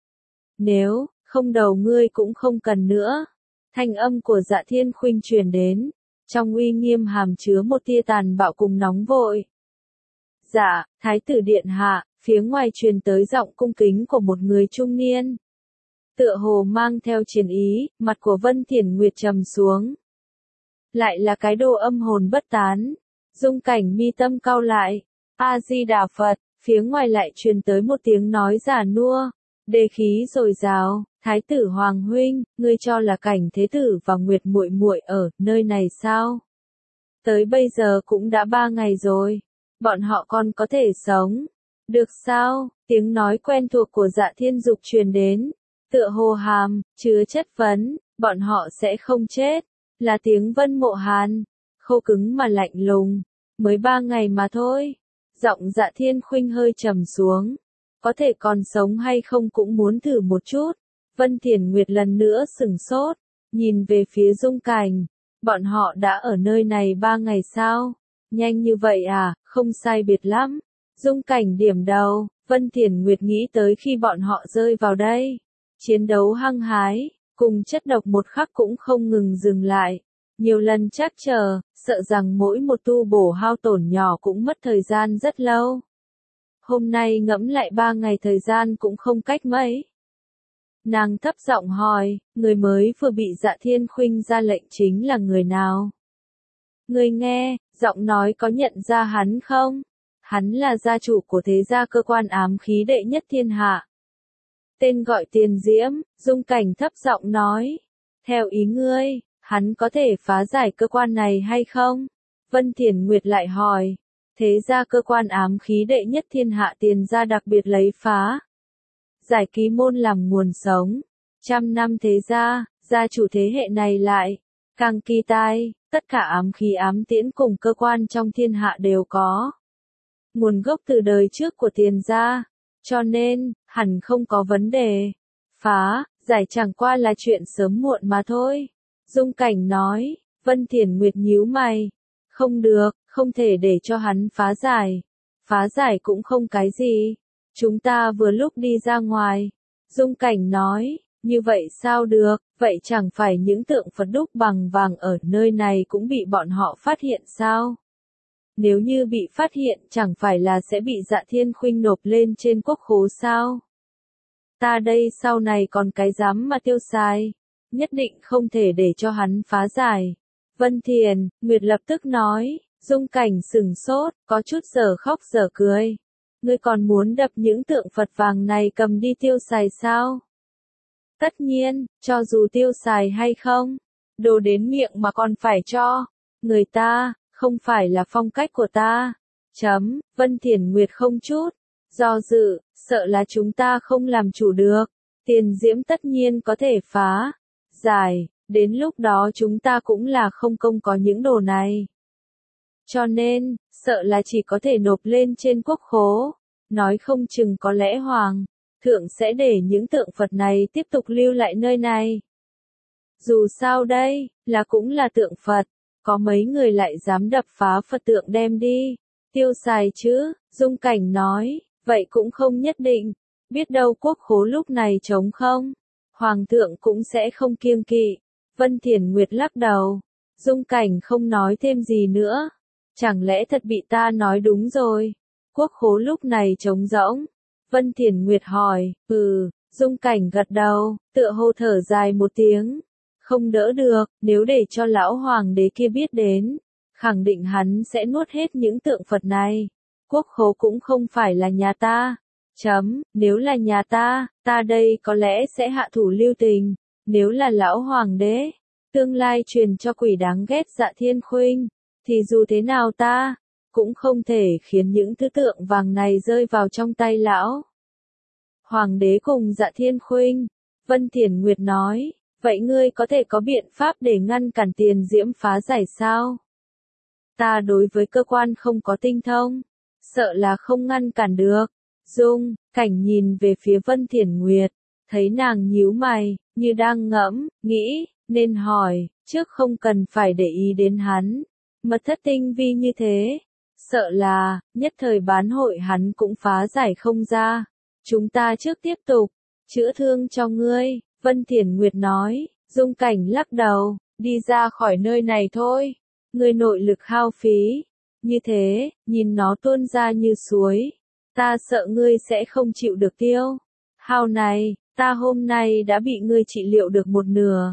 Nếu không đầu ngươi cũng không cần nữa. Thanh âm của Dạ Thiên Khuynh truyền đến, trong uy nghiêm hàm chứa một tia tàn bạo cùng nóng vội. Dạ, thái tử điện hạ, phía ngoài truyền tới giọng cung kính của một người trung niên. Tựa hồ mang theo chiến ý, mặt của Vân Thiển Nguyệt trầm xuống. Lại là cái đồ âm hồn bất tán. Dung cảnh mi tâm cau lại. A-di-đà Phật, phía ngoài lại truyền tới một tiếng nói già nua, đề khí dồi dào, thái tử Hoàng huynh, ngươi cho là cảnh thế tử và Nguyệt muội muội ở nơi này sao? Tới bây giờ cũng đã 3 ngày rồi. bọn họ còn có thể sống. Được sao? Tiếng nói quen thuộc của Dạ Thiên Dục truyền đến, tựa hồ hàm, chứa chất vấn, bọn họ sẽ không chết. Là tiếng Vân Mộ Hàn, khô cứng mà lạnh lùng. Mới 3 ngày mà thôi. Giọng Dạ Thiên Khuynh hơi trầm xuống. Có thể còn sống hay không cũng muốn thử một chút. Vân Thiển Nguyệt lần nữa sửng sốt, nhìn về phía Dung Cảnh. Bọn họ đã ở nơi này 3 ngày sao? Nhanh như vậy à? Không sai biệt lắm. Dung Cảnh điểm đầu, Vân Thiển Nguyệt nghĩ tới khi bọn họ rơi vào đây. Chiến đấu hăng hái, cùng chất độc một khắc cũng không ngừng dừng lại. Nhiều lần trắc trở, sợ rằng mỗi một tu bổ hao tổn nhỏ cũng mất thời gian rất lâu. Hôm nay ngẫm lại 3 ngày thời gian cũng không cách mấy. Nàng thấp giọng hỏi, người mới vừa bị Dạ Thiên Khuynh ra lệnh chính là người nào? Người nghe, giọng nói có nhận ra hắn không? Hắn là gia chủ của thế gia cơ quan ám khí đệ nhất thiên hạ. Tên gọi Tiền Diễm, Dung Cảnh thấp giọng nói. Theo ý ngươi, hắn có thể phá giải cơ quan này hay không? Vân Thiển Nguyệt lại hỏi. Thế gia cơ quan ám khí đệ nhất thiên hạ Tiền gia đặc biệt lấy phá giải ký môn làm nguồn sống. 100 năm thế gia, gia chủ thế hệ này lại càng kỳ tai, tất cả ám khí ám tiễn cùng cơ quan trong thiên hạ đều có nguồn gốc từ đời trước của Tiền gia, cho nên hẳn không có vấn đề. Phá giải chẳng qua là chuyện sớm muộn mà thôi. Dung Cảnh nói. Vân Thiển Nguyệt nhíu mày. Không được, không thể để cho hắn phá giải. Phá giải cũng không cái gì. Chúng ta vừa lúc đi ra ngoài. Dung Cảnh nói. Như vậy sao được, vậy chẳng phải những tượng Phật đúc bằng vàng ở nơi này cũng bị bọn họ phát hiện sao? Nếu như bị phát hiện chẳng phải là sẽ bị Dạ Thiên Khuynh nộp lên trên quốc khố sao? Ta đây sau này còn cái dám mà tiêu xài, nhất định không thể để cho hắn phá giải. Vân Thiền, Nguyệt lập tức nói. Dung Cảnh sừng sốt, có chút giờ khóc giờ cười. Ngươi còn muốn đập những tượng Phật vàng này cầm đi tiêu xài sao? Tất nhiên, cho dù tiêu xài hay không, đồ đến miệng mà còn phải cho người ta, không phải là phong cách của ta. Vân Thiển Nguyệt không chút do dự, sợ là chúng ta không làm chủ được. Tiền Diễm tất nhiên có thể phá giải, đến lúc đó chúng ta cũng là không công có những đồ này. Cho nên, sợ là chỉ có thể nộp lên trên quốc khố, nói không chừng có lẽ Hoàng thượng sẽ để những tượng Phật này tiếp tục lưu lại nơi này. Dù sao đây, là cũng là tượng Phật, có mấy người lại dám đập phá Phật tượng đem đi, tiêu xài chứ, Dung Cảnh nói, vậy cũng không nhất định, biết đâu quốc khố lúc này trống không, Hoàng thượng cũng sẽ không kiêng kỵ. Vân Thiển Nguyệt lắc đầu, Dung Cảnh không nói thêm gì nữa, chẳng lẽ thật bị ta nói đúng rồi, quốc khố lúc này trống rỗng. Vân Thiển Nguyệt hỏi, Dung Cảnh gật đầu, tựa hồ thở dài một tiếng. Không đỡ được, nếu để cho lão hoàng đế kia biết đến, khẳng định hắn sẽ nuốt hết những tượng Phật này. Quốc khố cũng không phải là nhà ta. Nếu là nhà ta đây có lẽ sẽ hạ thủ lưu tình. Nếu là lão hoàng đế, tương lai truyền cho quỷ đáng ghét Dạ Thiên Khuynh, thì dù thế nào ta cũng không thể khiến những thứ tượng vàng này rơi vào trong tay lão hoàng đế cùng Dạ Thiên Khuynh. Vân Thiển Nguyệt nói, vậy ngươi có thể có biện pháp để ngăn cản Tiền Diễm phá giải sao? Ta đối với cơ quan không có tinh thông, sợ là không ngăn cản được. Dung Cảnh nhìn về phía Vân Thiển Nguyệt, thấy nàng nhíu mày, như đang ngẫm, nghĩ, nên hỏi, trước không cần phải để ý đến hắn. Mật thất tinh vi như thế, sợ là, nhất thời bán hội hắn cũng phá giải không ra. Chúng ta trước tiếp tục, chữa thương cho ngươi, Vân Thiển Nguyệt nói. Dung Cảnh lắc đầu, đi ra khỏi nơi này thôi. Ngươi nội lực hao phí, như thế, nhìn nó tuôn ra như suối. Ta sợ ngươi sẽ không chịu được tiêu hao này, ta hôm nay đã bị ngươi trị liệu được một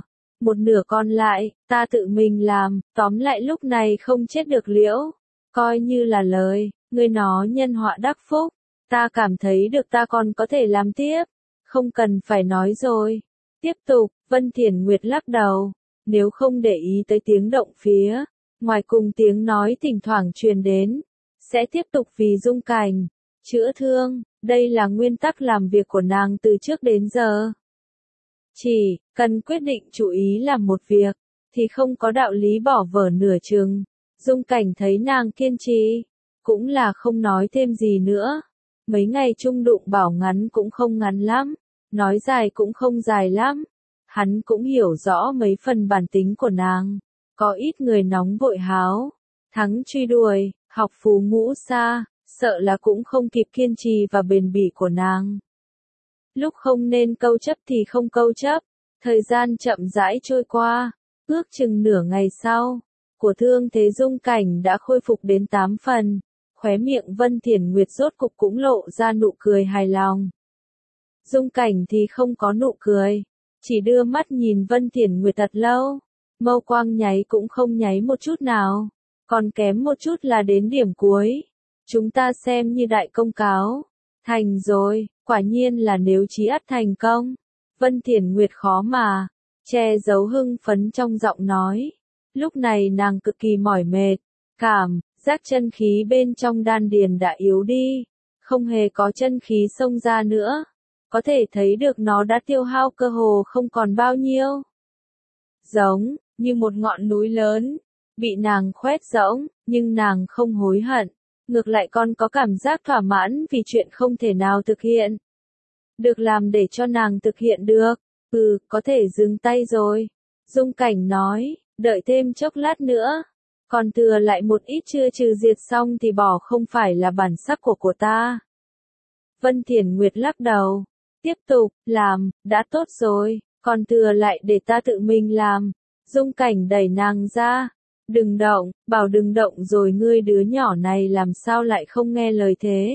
nửa còn lại, ta tự mình làm, tóm lại lúc này không chết được liễu. Coi như là lời, ngươi nó nhân họa đắc phúc, ta cảm thấy được ta còn có thể làm tiếp, không cần phải nói rồi. Tiếp tục, Vân Thiển Nguyệt lắc đầu, nếu không để ý tới tiếng động phía ngoài cùng tiếng nói thỉnh thoảng truyền đến, sẽ tiếp tục vì Dung Cảnh chữa thương, đây là nguyên tắc làm việc của nàng từ trước đến giờ. Chỉ cần quyết định chú ý làm một việc, thì không có đạo lý bỏ vở nửa chừng. Dung Cảnh thấy nàng kiên trì, cũng là không nói thêm gì nữa. Mấy ngày chung đụng bảo ngắn cũng không ngắn lắm, nói dài cũng không dài lắm. Hắn cũng hiểu rõ mấy phần bản tính của nàng, có ít người nóng vội háo, thắng truy đuổi, học phù ngũ xa, sợ là cũng không kịp kiên trì và bền bỉ của nàng. Lúc không nên câu chấp thì không câu chấp, thời gian chậm rãi trôi qua, ước chừng nửa ngày sau, của thương thế Dung Cảnh đã khôi phục đến 8 phần, khóe miệng Vân Thiển Nguyệt rốt cục cũng lộ ra nụ cười hài lòng. Dung Cảnh thì không có nụ cười, chỉ đưa mắt nhìn Vân Thiển Nguyệt thật lâu, mâu quang nháy cũng không nháy một chút nào, còn kém một chút là đến điểm cuối. Chúng ta xem như đại công cáo. Thành rồi, quả nhiên là nếu chí ắt thành công. Vân Thiển Nguyệt khó mà che giấu hưng phấn trong giọng nói. Lúc này nàng cực kỳ mỏi mệt, cảm giác chân khí bên trong đan điền đã yếu đi, không hề có chân khí xông ra nữa. Có thể thấy được nó đã tiêu hao cơ hồ không còn bao nhiêu. Giống như một ngọn núi lớn, bị nàng khoét rỗng, nhưng nàng không hối hận. Ngược lại còn có cảm giác thỏa mãn vì chuyện không thể nào thực hiện được làm để cho nàng thực hiện được. Có thể dừng tay rồi. Dung Cảnh nói, đợi thêm chốc lát nữa. Còn thừa lại một ít chưa trừ diệt xong thì bỏ không phải là bản sắc của ta. Vân Thiển Nguyệt lắc đầu. Tiếp tục, làm, đã tốt rồi, còn thừa lại để ta tự mình làm. Dung Cảnh đẩy nàng ra. Đừng động, bảo đừng động rồi ngươi đứa nhỏ này làm sao lại không nghe lời thế.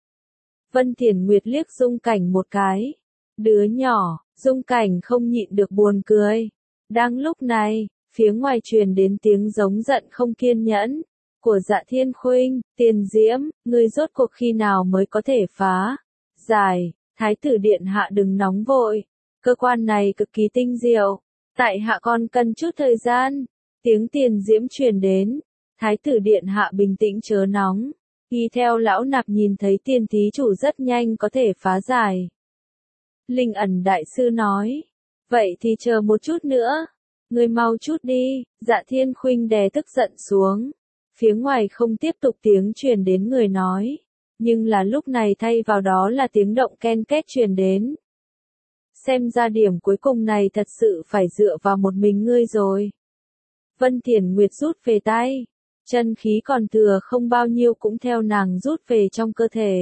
Vân Thiển Nguyệt liếc Dung Cảnh một cái. Đứa nhỏ, Dung Cảnh không nhịn được buồn cười. Đang lúc này, phía ngoài truyền đến tiếng giống giận không kiên nhẫn của Dạ Thiên Khuynh. Tiền Diễm, ngươi rốt cuộc khi nào mới có thể phá giải. Thái tử điện hạ đừng nóng vội, cơ quan này cực kỳ tinh diệu, tại hạ còn cần chút thời gian. Tiếng Tiền Diễm truyền đến, Thái tử điện hạ bình tĩnh chớ nóng, y theo lão nạp nhìn thấy Tiền thí chủ rất nhanh có thể phá giải. Linh ẩn đại sư nói, vậy thì chờ một chút nữa, ngươi mau chút đi. Dạ Thiên Khuynh đè tức giận xuống, phía ngoài không tiếp tục tiếng truyền đến người nói. Nhưng là lúc này thay vào đó là tiếng động ken két truyền đến. Xem ra điểm cuối cùng này thật sự phải dựa vào một mình ngươi rồi. Vân Thiển Nguyệt rút về tay. Chân khí còn thừa không bao nhiêu cũng theo nàng rút về trong cơ thể.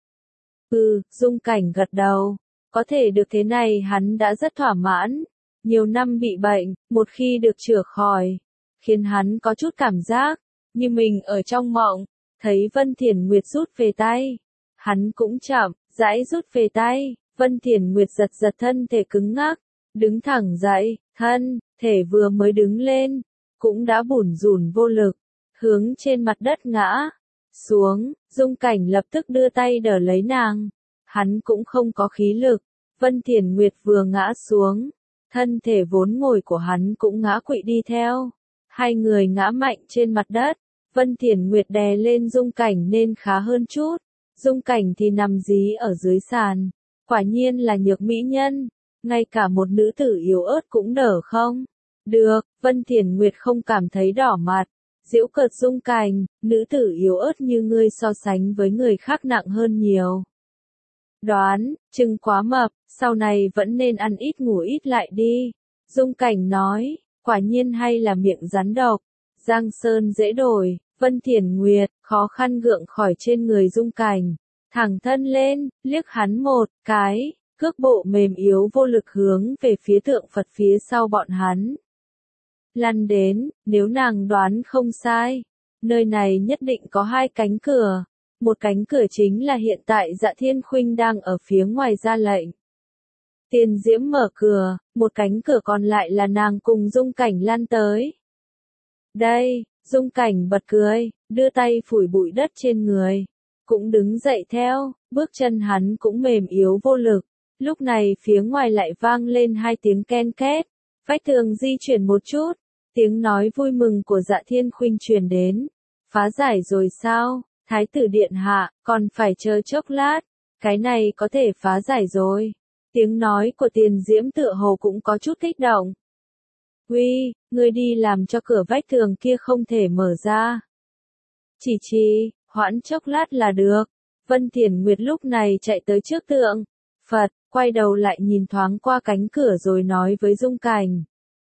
Dung Cảnh gật đầu. Có thể được thế này hắn đã rất thỏa mãn. Nhiều năm bị bệnh, một khi được chữa khỏi, khiến hắn có chút cảm giác như mình ở trong mộng. Thấy Vân Thiển Nguyệt rút về tay, hắn cũng chậm rãi rút về tay. Vân Thiển Nguyệt giật giật thân thể cứng ngắc, đứng thẳng dậy, thân thể vừa mới đứng lên, cũng đã bủn rủn vô lực, hướng trên mặt đất ngã xuống. Dung Cảnh lập tức đưa tay đỡ lấy nàng, hắn cũng không có khí lực. Vân Thiển Nguyệt vừa ngã xuống, thân thể vốn ngồi của hắn cũng ngã quỵ đi theo. Hai người ngã mạnh trên mặt đất. Vân Thiển Nguyệt đè lên Dung Cảnh nên khá hơn chút. Dung Cảnh thì nằm dí ở dưới sàn. Quả nhiên là nhược mỹ nhân. Ngay cả một nữ tử yếu ớt cũng đỡ không được. Vân Thiển Nguyệt không cảm thấy đỏ mặt. Giễu cợt Dung Cảnh, nữ tử yếu ớt như ngươi so sánh với người khác nặng hơn nhiều. Đoán, chừng quá mập, sau này vẫn nên ăn ít ngủ ít lại đi. Dung Cảnh nói, quả nhiên hay là miệng rắn độc. Giang sơn dễ đổi. Vân Thiển Nguyệt khó khăn gượng khỏi trên người Dung Cảnh, thẳng thân lên, liếc hắn một cái, cước bộ mềm yếu vô lực hướng về phía tượng Phật phía sau bọn hắn. Lăn đến, nếu nàng đoán không sai, nơi này nhất định có hai cánh cửa, một cánh cửa chính là hiện tại Dạ Thiên Khuynh đang ở phía ngoài ra lệnh. Tiền Diễm mở cửa, một cánh cửa còn lại là nàng cùng Dung Cảnh lăn tới. Đây. Dung Cảnh bật cười, đưa tay phủi bụi đất trên người, cũng đứng dậy theo, bước chân hắn cũng mềm yếu vô lực. Lúc này phía ngoài lại vang lên hai tiếng ken két, vách tường di chuyển một chút, tiếng nói vui mừng của Dạ Thiên Khuynh truyền đến. Phá giải rồi sao? Thái tử điện hạ, còn phải chờ chốc lát, cái này có thể phá giải rồi. Tiếng nói của Tiền Diễm tựa hồ cũng có chút kích động. Uy, ngươi đi làm cho cửa vách tường kia không thể mở ra. Chỉ, hoãn chốc lát là được. Vân Thiển Nguyệt lúc này chạy tới trước tượng Phật, quay đầu lại nhìn thoáng qua cánh cửa rồi nói với Dung Cảnh.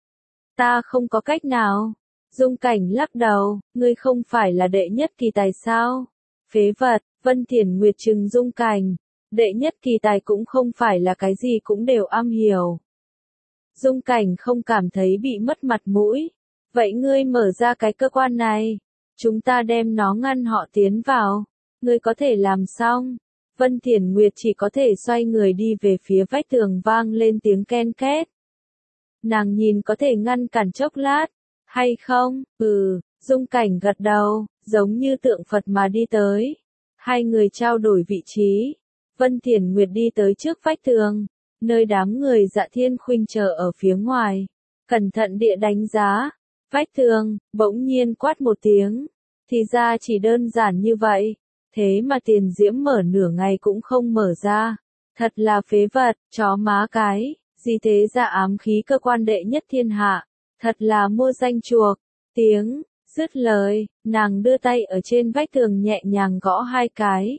Ta không có cách nào. Dung Cảnh lắc đầu, ngươi không phải là đệ nhất kỳ tài sao? Phế vật, Vân Thiển Nguyệt trừng Dung Cảnh. Đệ nhất kỳ tài cũng không phải là cái gì cũng đều am hiểu. Dung Cảnh không cảm thấy bị mất mặt mũi. Vậy ngươi mở ra cái cơ quan này. Chúng ta đem nó ngăn họ tiến vào. Ngươi có thể làm xong. Vân Thiển Nguyệt chỉ có thể xoay người đi về phía vách tường vang lên tiếng ken két. Nàng nhìn có thể ngăn cản chốc lát. Hay không? Dung Cảnh gật đầu, giống như tượng Phật mà đi tới. Hai người trao đổi vị trí. Vân Thiển Nguyệt đi tới trước vách tường, nơi đám người Dạ Thiên Khuynh chờ ở phía ngoài. Cẩn thận địa đánh giá. Vách tường, bỗng nhiên quát một tiếng. Thì ra chỉ đơn giản như vậy. Thế mà Tiền Diễm mở nửa ngày cũng không mở ra. Thật là phế vật, chó má cái. Gì thế ra ám khí cơ quan đệ nhất thiên hạ. Thật là mua danh chuộc. Tiếng, dứt lời, nàng đưa tay ở trên vách tường nhẹ nhàng gõ hai cái.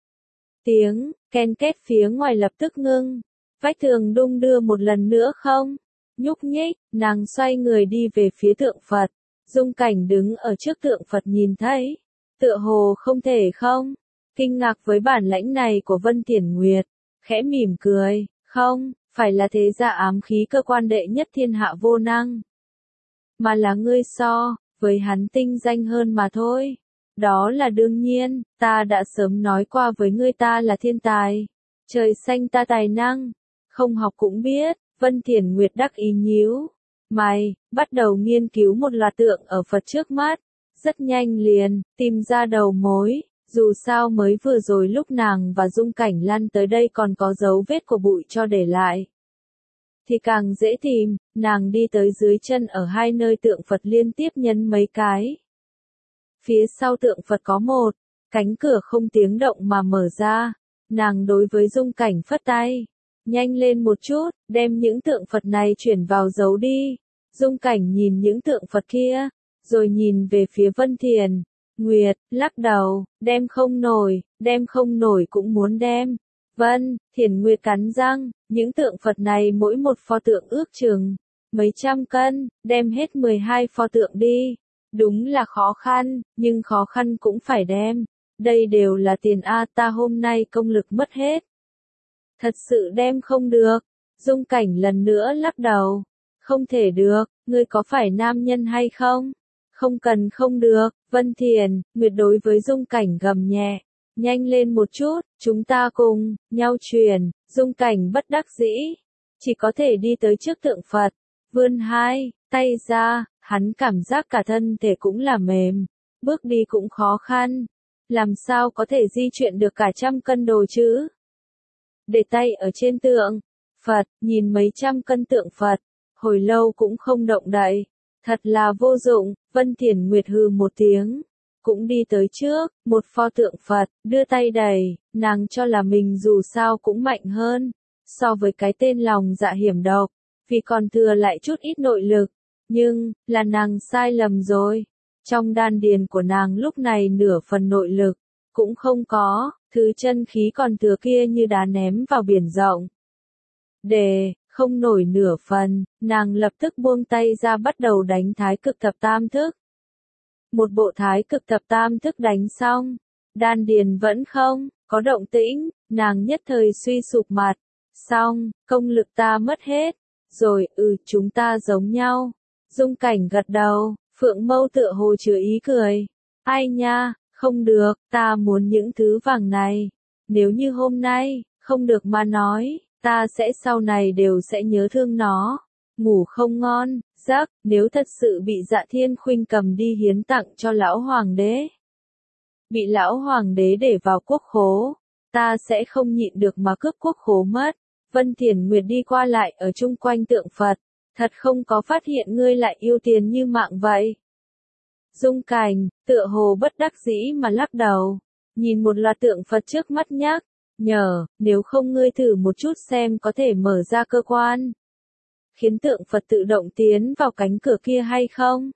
Tiếng, ken két phía ngoài lập tức ngưng. Vách tường đung đưa một lần nữa không? Nhúc nhích, nàng xoay người đi về phía tượng Phật. Dung Cảnh đứng ở trước tượng Phật nhìn thấy. Tựa hồ không thể không? Kinh ngạc với bản lãnh này của Vân Thiển Nguyệt. Khẽ mỉm cười, không, phải là thế gia ám khí cơ quan đệ nhất thiên hạ vô năng. Mà là ngươi so, với hắn tinh danh hơn mà thôi. Đó là đương nhiên, ta đã sớm nói qua với ngươi ta là thiên tài. Trời xanh ta tài năng. Không học cũng biết, Vân Thiển Nguyệt đắc ý nhíu. Mày, bắt đầu nghiên cứu một loạt tượng ở Phật trước mắt. Rất nhanh liền, tìm ra đầu mối. Dù sao mới vừa rồi lúc nàng và Dung Cảnh lăn tới đây còn có dấu vết của bụi cho để lại. Thì càng dễ tìm, nàng đi tới dưới chân ở hai nơi tượng Phật liên tiếp nhấn mấy cái. Phía sau tượng Phật có một, cánh cửa không tiếng động mà mở ra. Nàng đối với Dung Cảnh phất tay. Nhanh lên một chút, đem những tượng Phật này chuyển vào giấu đi. Dung Cảnh nhìn những tượng Phật kia, rồi nhìn về phía Vân Thiển Nguyệt, lắc đầu, đem không nổi cũng muốn đem. Vân Thiển Nguyệt cắn răng, những tượng Phật này mỗi một pho tượng ước chừng mấy trăm cân, đem hết 12 pho tượng đi. Đúng là khó khăn, nhưng khó khăn cũng phải đem. Đây đều là tiền a, ta hôm nay công lực mất hết. Thật sự đem không được. Dung Cảnh lần nữa lắc đầu. Không thể được, ngươi có phải nam nhân hay không? Không cần không được, Vân Thiển Nguyệt đối với Dung Cảnh gầm nhẹ. Nhanh lên một chút, chúng ta cùng nhau truyền. Dung Cảnh bất đắc dĩ. Chỉ có thể đi tới trước tượng Phật. Vươn hai tay ra, hắn cảm giác cả thân thể cũng là mềm. Bước đi cũng khó khăn. Làm sao có thể di chuyển được cả 100 cân đồ chứ? Để tay ở trên tượng Phật, nhìn mấy trăm cân tượng Phật. Hồi lâu cũng không động đậy. Thật là vô dụng, Vân Thiển Nguyệt hừ một tiếng. Cũng đi tới trước, một pho tượng Phật, đưa tay đẩy, nàng cho là mình dù sao cũng mạnh hơn. So với cái tên lòng dạ hiểm độc, vì còn thừa lại chút ít nội lực. Nhưng, là nàng sai lầm rồi. Trong đan điền của nàng lúc này nửa phần nội lực, cũng không có, thứ chân khí còn thừa kia như đá ném vào biển rộng. Không nổi nửa phần, nàng lập tức buông tay ra bắt đầu đánh thái cực thập tam thức. Một bộ thái cực thập tam thức đánh xong, đan điền vẫn không có động tĩnh, nàng nhất thời suy sụp mặt. Xong, công lực ta mất hết. Rồi, chúng ta giống nhau. Dung Cảnh gật đầu, Phượng Mâu tựa hồ chứa ý cười. Ai nha, không được, ta muốn những thứ vàng này. Nếu như hôm nay, không được mà nói, ta sẽ sau này đều sẽ nhớ thương nó. Ngủ không ngon, giấc, nếu thật sự bị Dạ Thiên Khuynh cầm đi hiến tặng cho lão hoàng đế. Bị lão hoàng đế để vào quốc khố, ta sẽ không nhịn được mà cướp quốc khố mất. Vân Thiển Nguyệt đi qua lại ở chung quanh tượng Phật, thật không có phát hiện ngươi lại yêu tiền như mạng vậy. Dung Cảnh, tựa hồ bất đắc dĩ mà lắc đầu. nhìn một loạt tượng Phật trước mắt nhắc nhở, nếu không ngươi thử một chút xem có thể mở ra cơ quan, khiến tượng Phật tự động tiến vào cánh cửa kia hay không?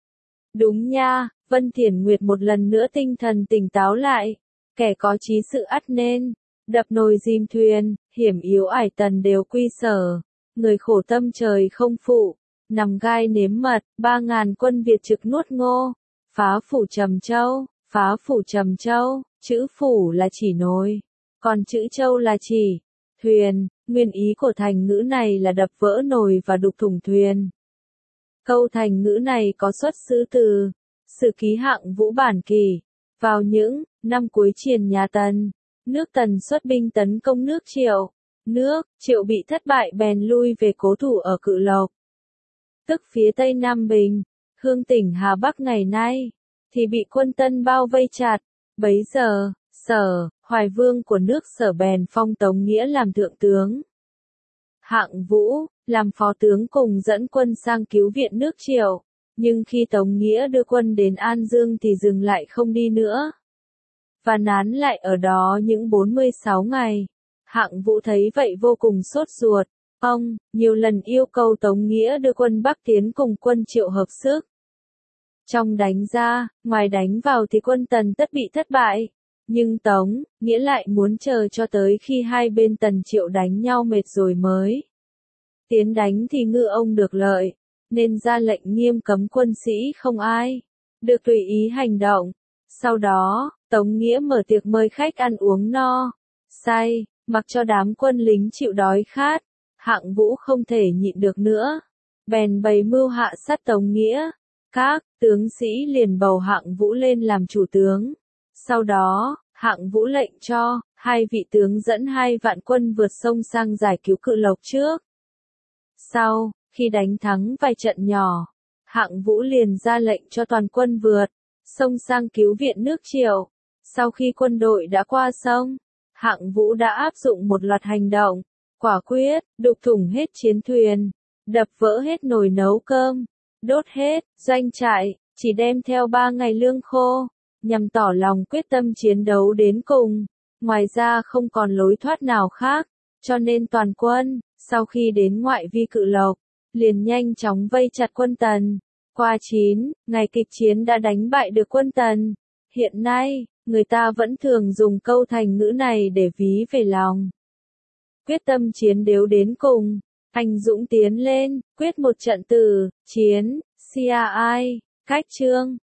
Đúng nha, Vân Thiển Nguyệt một lần nữa tinh thần tỉnh táo lại, kẻ có chí sự ắt nên đập nồi dìm thuyền, hiểm yếu ải tần đều quy sở, người khổ tâm trời không phụ, nằm gai nếm mật, 3.000 quân Việt trực nuốt ngô, phá phủ Trầm Châu, phá phủ Trầm Châu, chữ phủ là chỉ nồi, còn chữ châu là chỉ thuyền, nguyên ý của thành ngữ này là đập vỡ nồi và đục thủng thuyền. Câu thành ngữ này có xuất xứ từ Sử ký Hạng Vũ bản kỷ, vào những năm cuối triền nhà Tần, nước Tần xuất binh tấn công nước Triệu, nước Triệu bị thất bại bèn lui về cố thủ ở Cự Lộc, tức phía tây Nam Bình, Hương tỉnh Hà Bắc ngày nay, thì bị quân Tân bao vây chặt. Bấy giờ, Sở Hoài Vương của nước Sở bèn phong Tống Nghĩa làm thượng tướng, Hạng Vũ làm phó tướng cùng dẫn quân sang cứu viện nước Triệu, nhưng khi Tống Nghĩa đưa quân đến An Dương thì dừng lại không đi nữa, và nán lại ở đó những 46 ngày. Hạng Vũ thấy vậy vô cùng sốt ruột, ông nhiều lần yêu cầu Tống Nghĩa đưa quân Bắc tiến cùng quân Triệu hợp sức. Trong đánh ra, ngoài đánh vào thì quân Tần tất bị thất bại, nhưng Tống Nghĩa lại muốn chờ cho tới khi hai bên Tần Triệu đánh nhau mệt rồi mới tiến đánh thì ngư ông được lợi, nên ra lệnh nghiêm cấm quân sĩ không ai được tùy ý hành động. Sau đó, Tống Nghĩa mở tiệc mời khách ăn uống no say, mặc cho đám quân lính chịu đói khát. Hạng Vũ không thể nhịn được nữa, bèn bày mưu hạ sát Tống Nghĩa. Các tướng sĩ liền bầu Hạng Vũ lên làm chủ tướng. Sau đó, Hạng Vũ lệnh cho hai vị tướng dẫn 2 vạn quân vượt sông sang giải cứu Cự Lộc trước. Sau khi đánh thắng vài trận nhỏ, Hạng Vũ liền ra lệnh cho toàn quân vượt sông sang cứu viện nước Triệu. Sau khi quân đội đã qua sông, Hạng Vũ đã áp dụng một loạt hành động quả quyết, đục thủng hết chiến thuyền, đập vỡ hết nồi nấu cơm, đốt hết doanh trại, chỉ đem theo 3 ngày lương khô, nhằm tỏ lòng quyết tâm chiến đấu đến cùng. Ngoài ra không còn lối thoát nào khác, cho nên toàn quân, sau khi đến ngoại vi Cự Lộc, liền nhanh chóng vây chặt quân Tần. Qua 9 ngày kịch chiến đã đánh bại được quân Tần. Hiện nay, người ta vẫn thường dùng câu thành ngữ này để ví về lòng quyết tâm chiến đấu đến cùng, anh dũng tiến lên, quyết một trận tử chiến. CRI, cách chương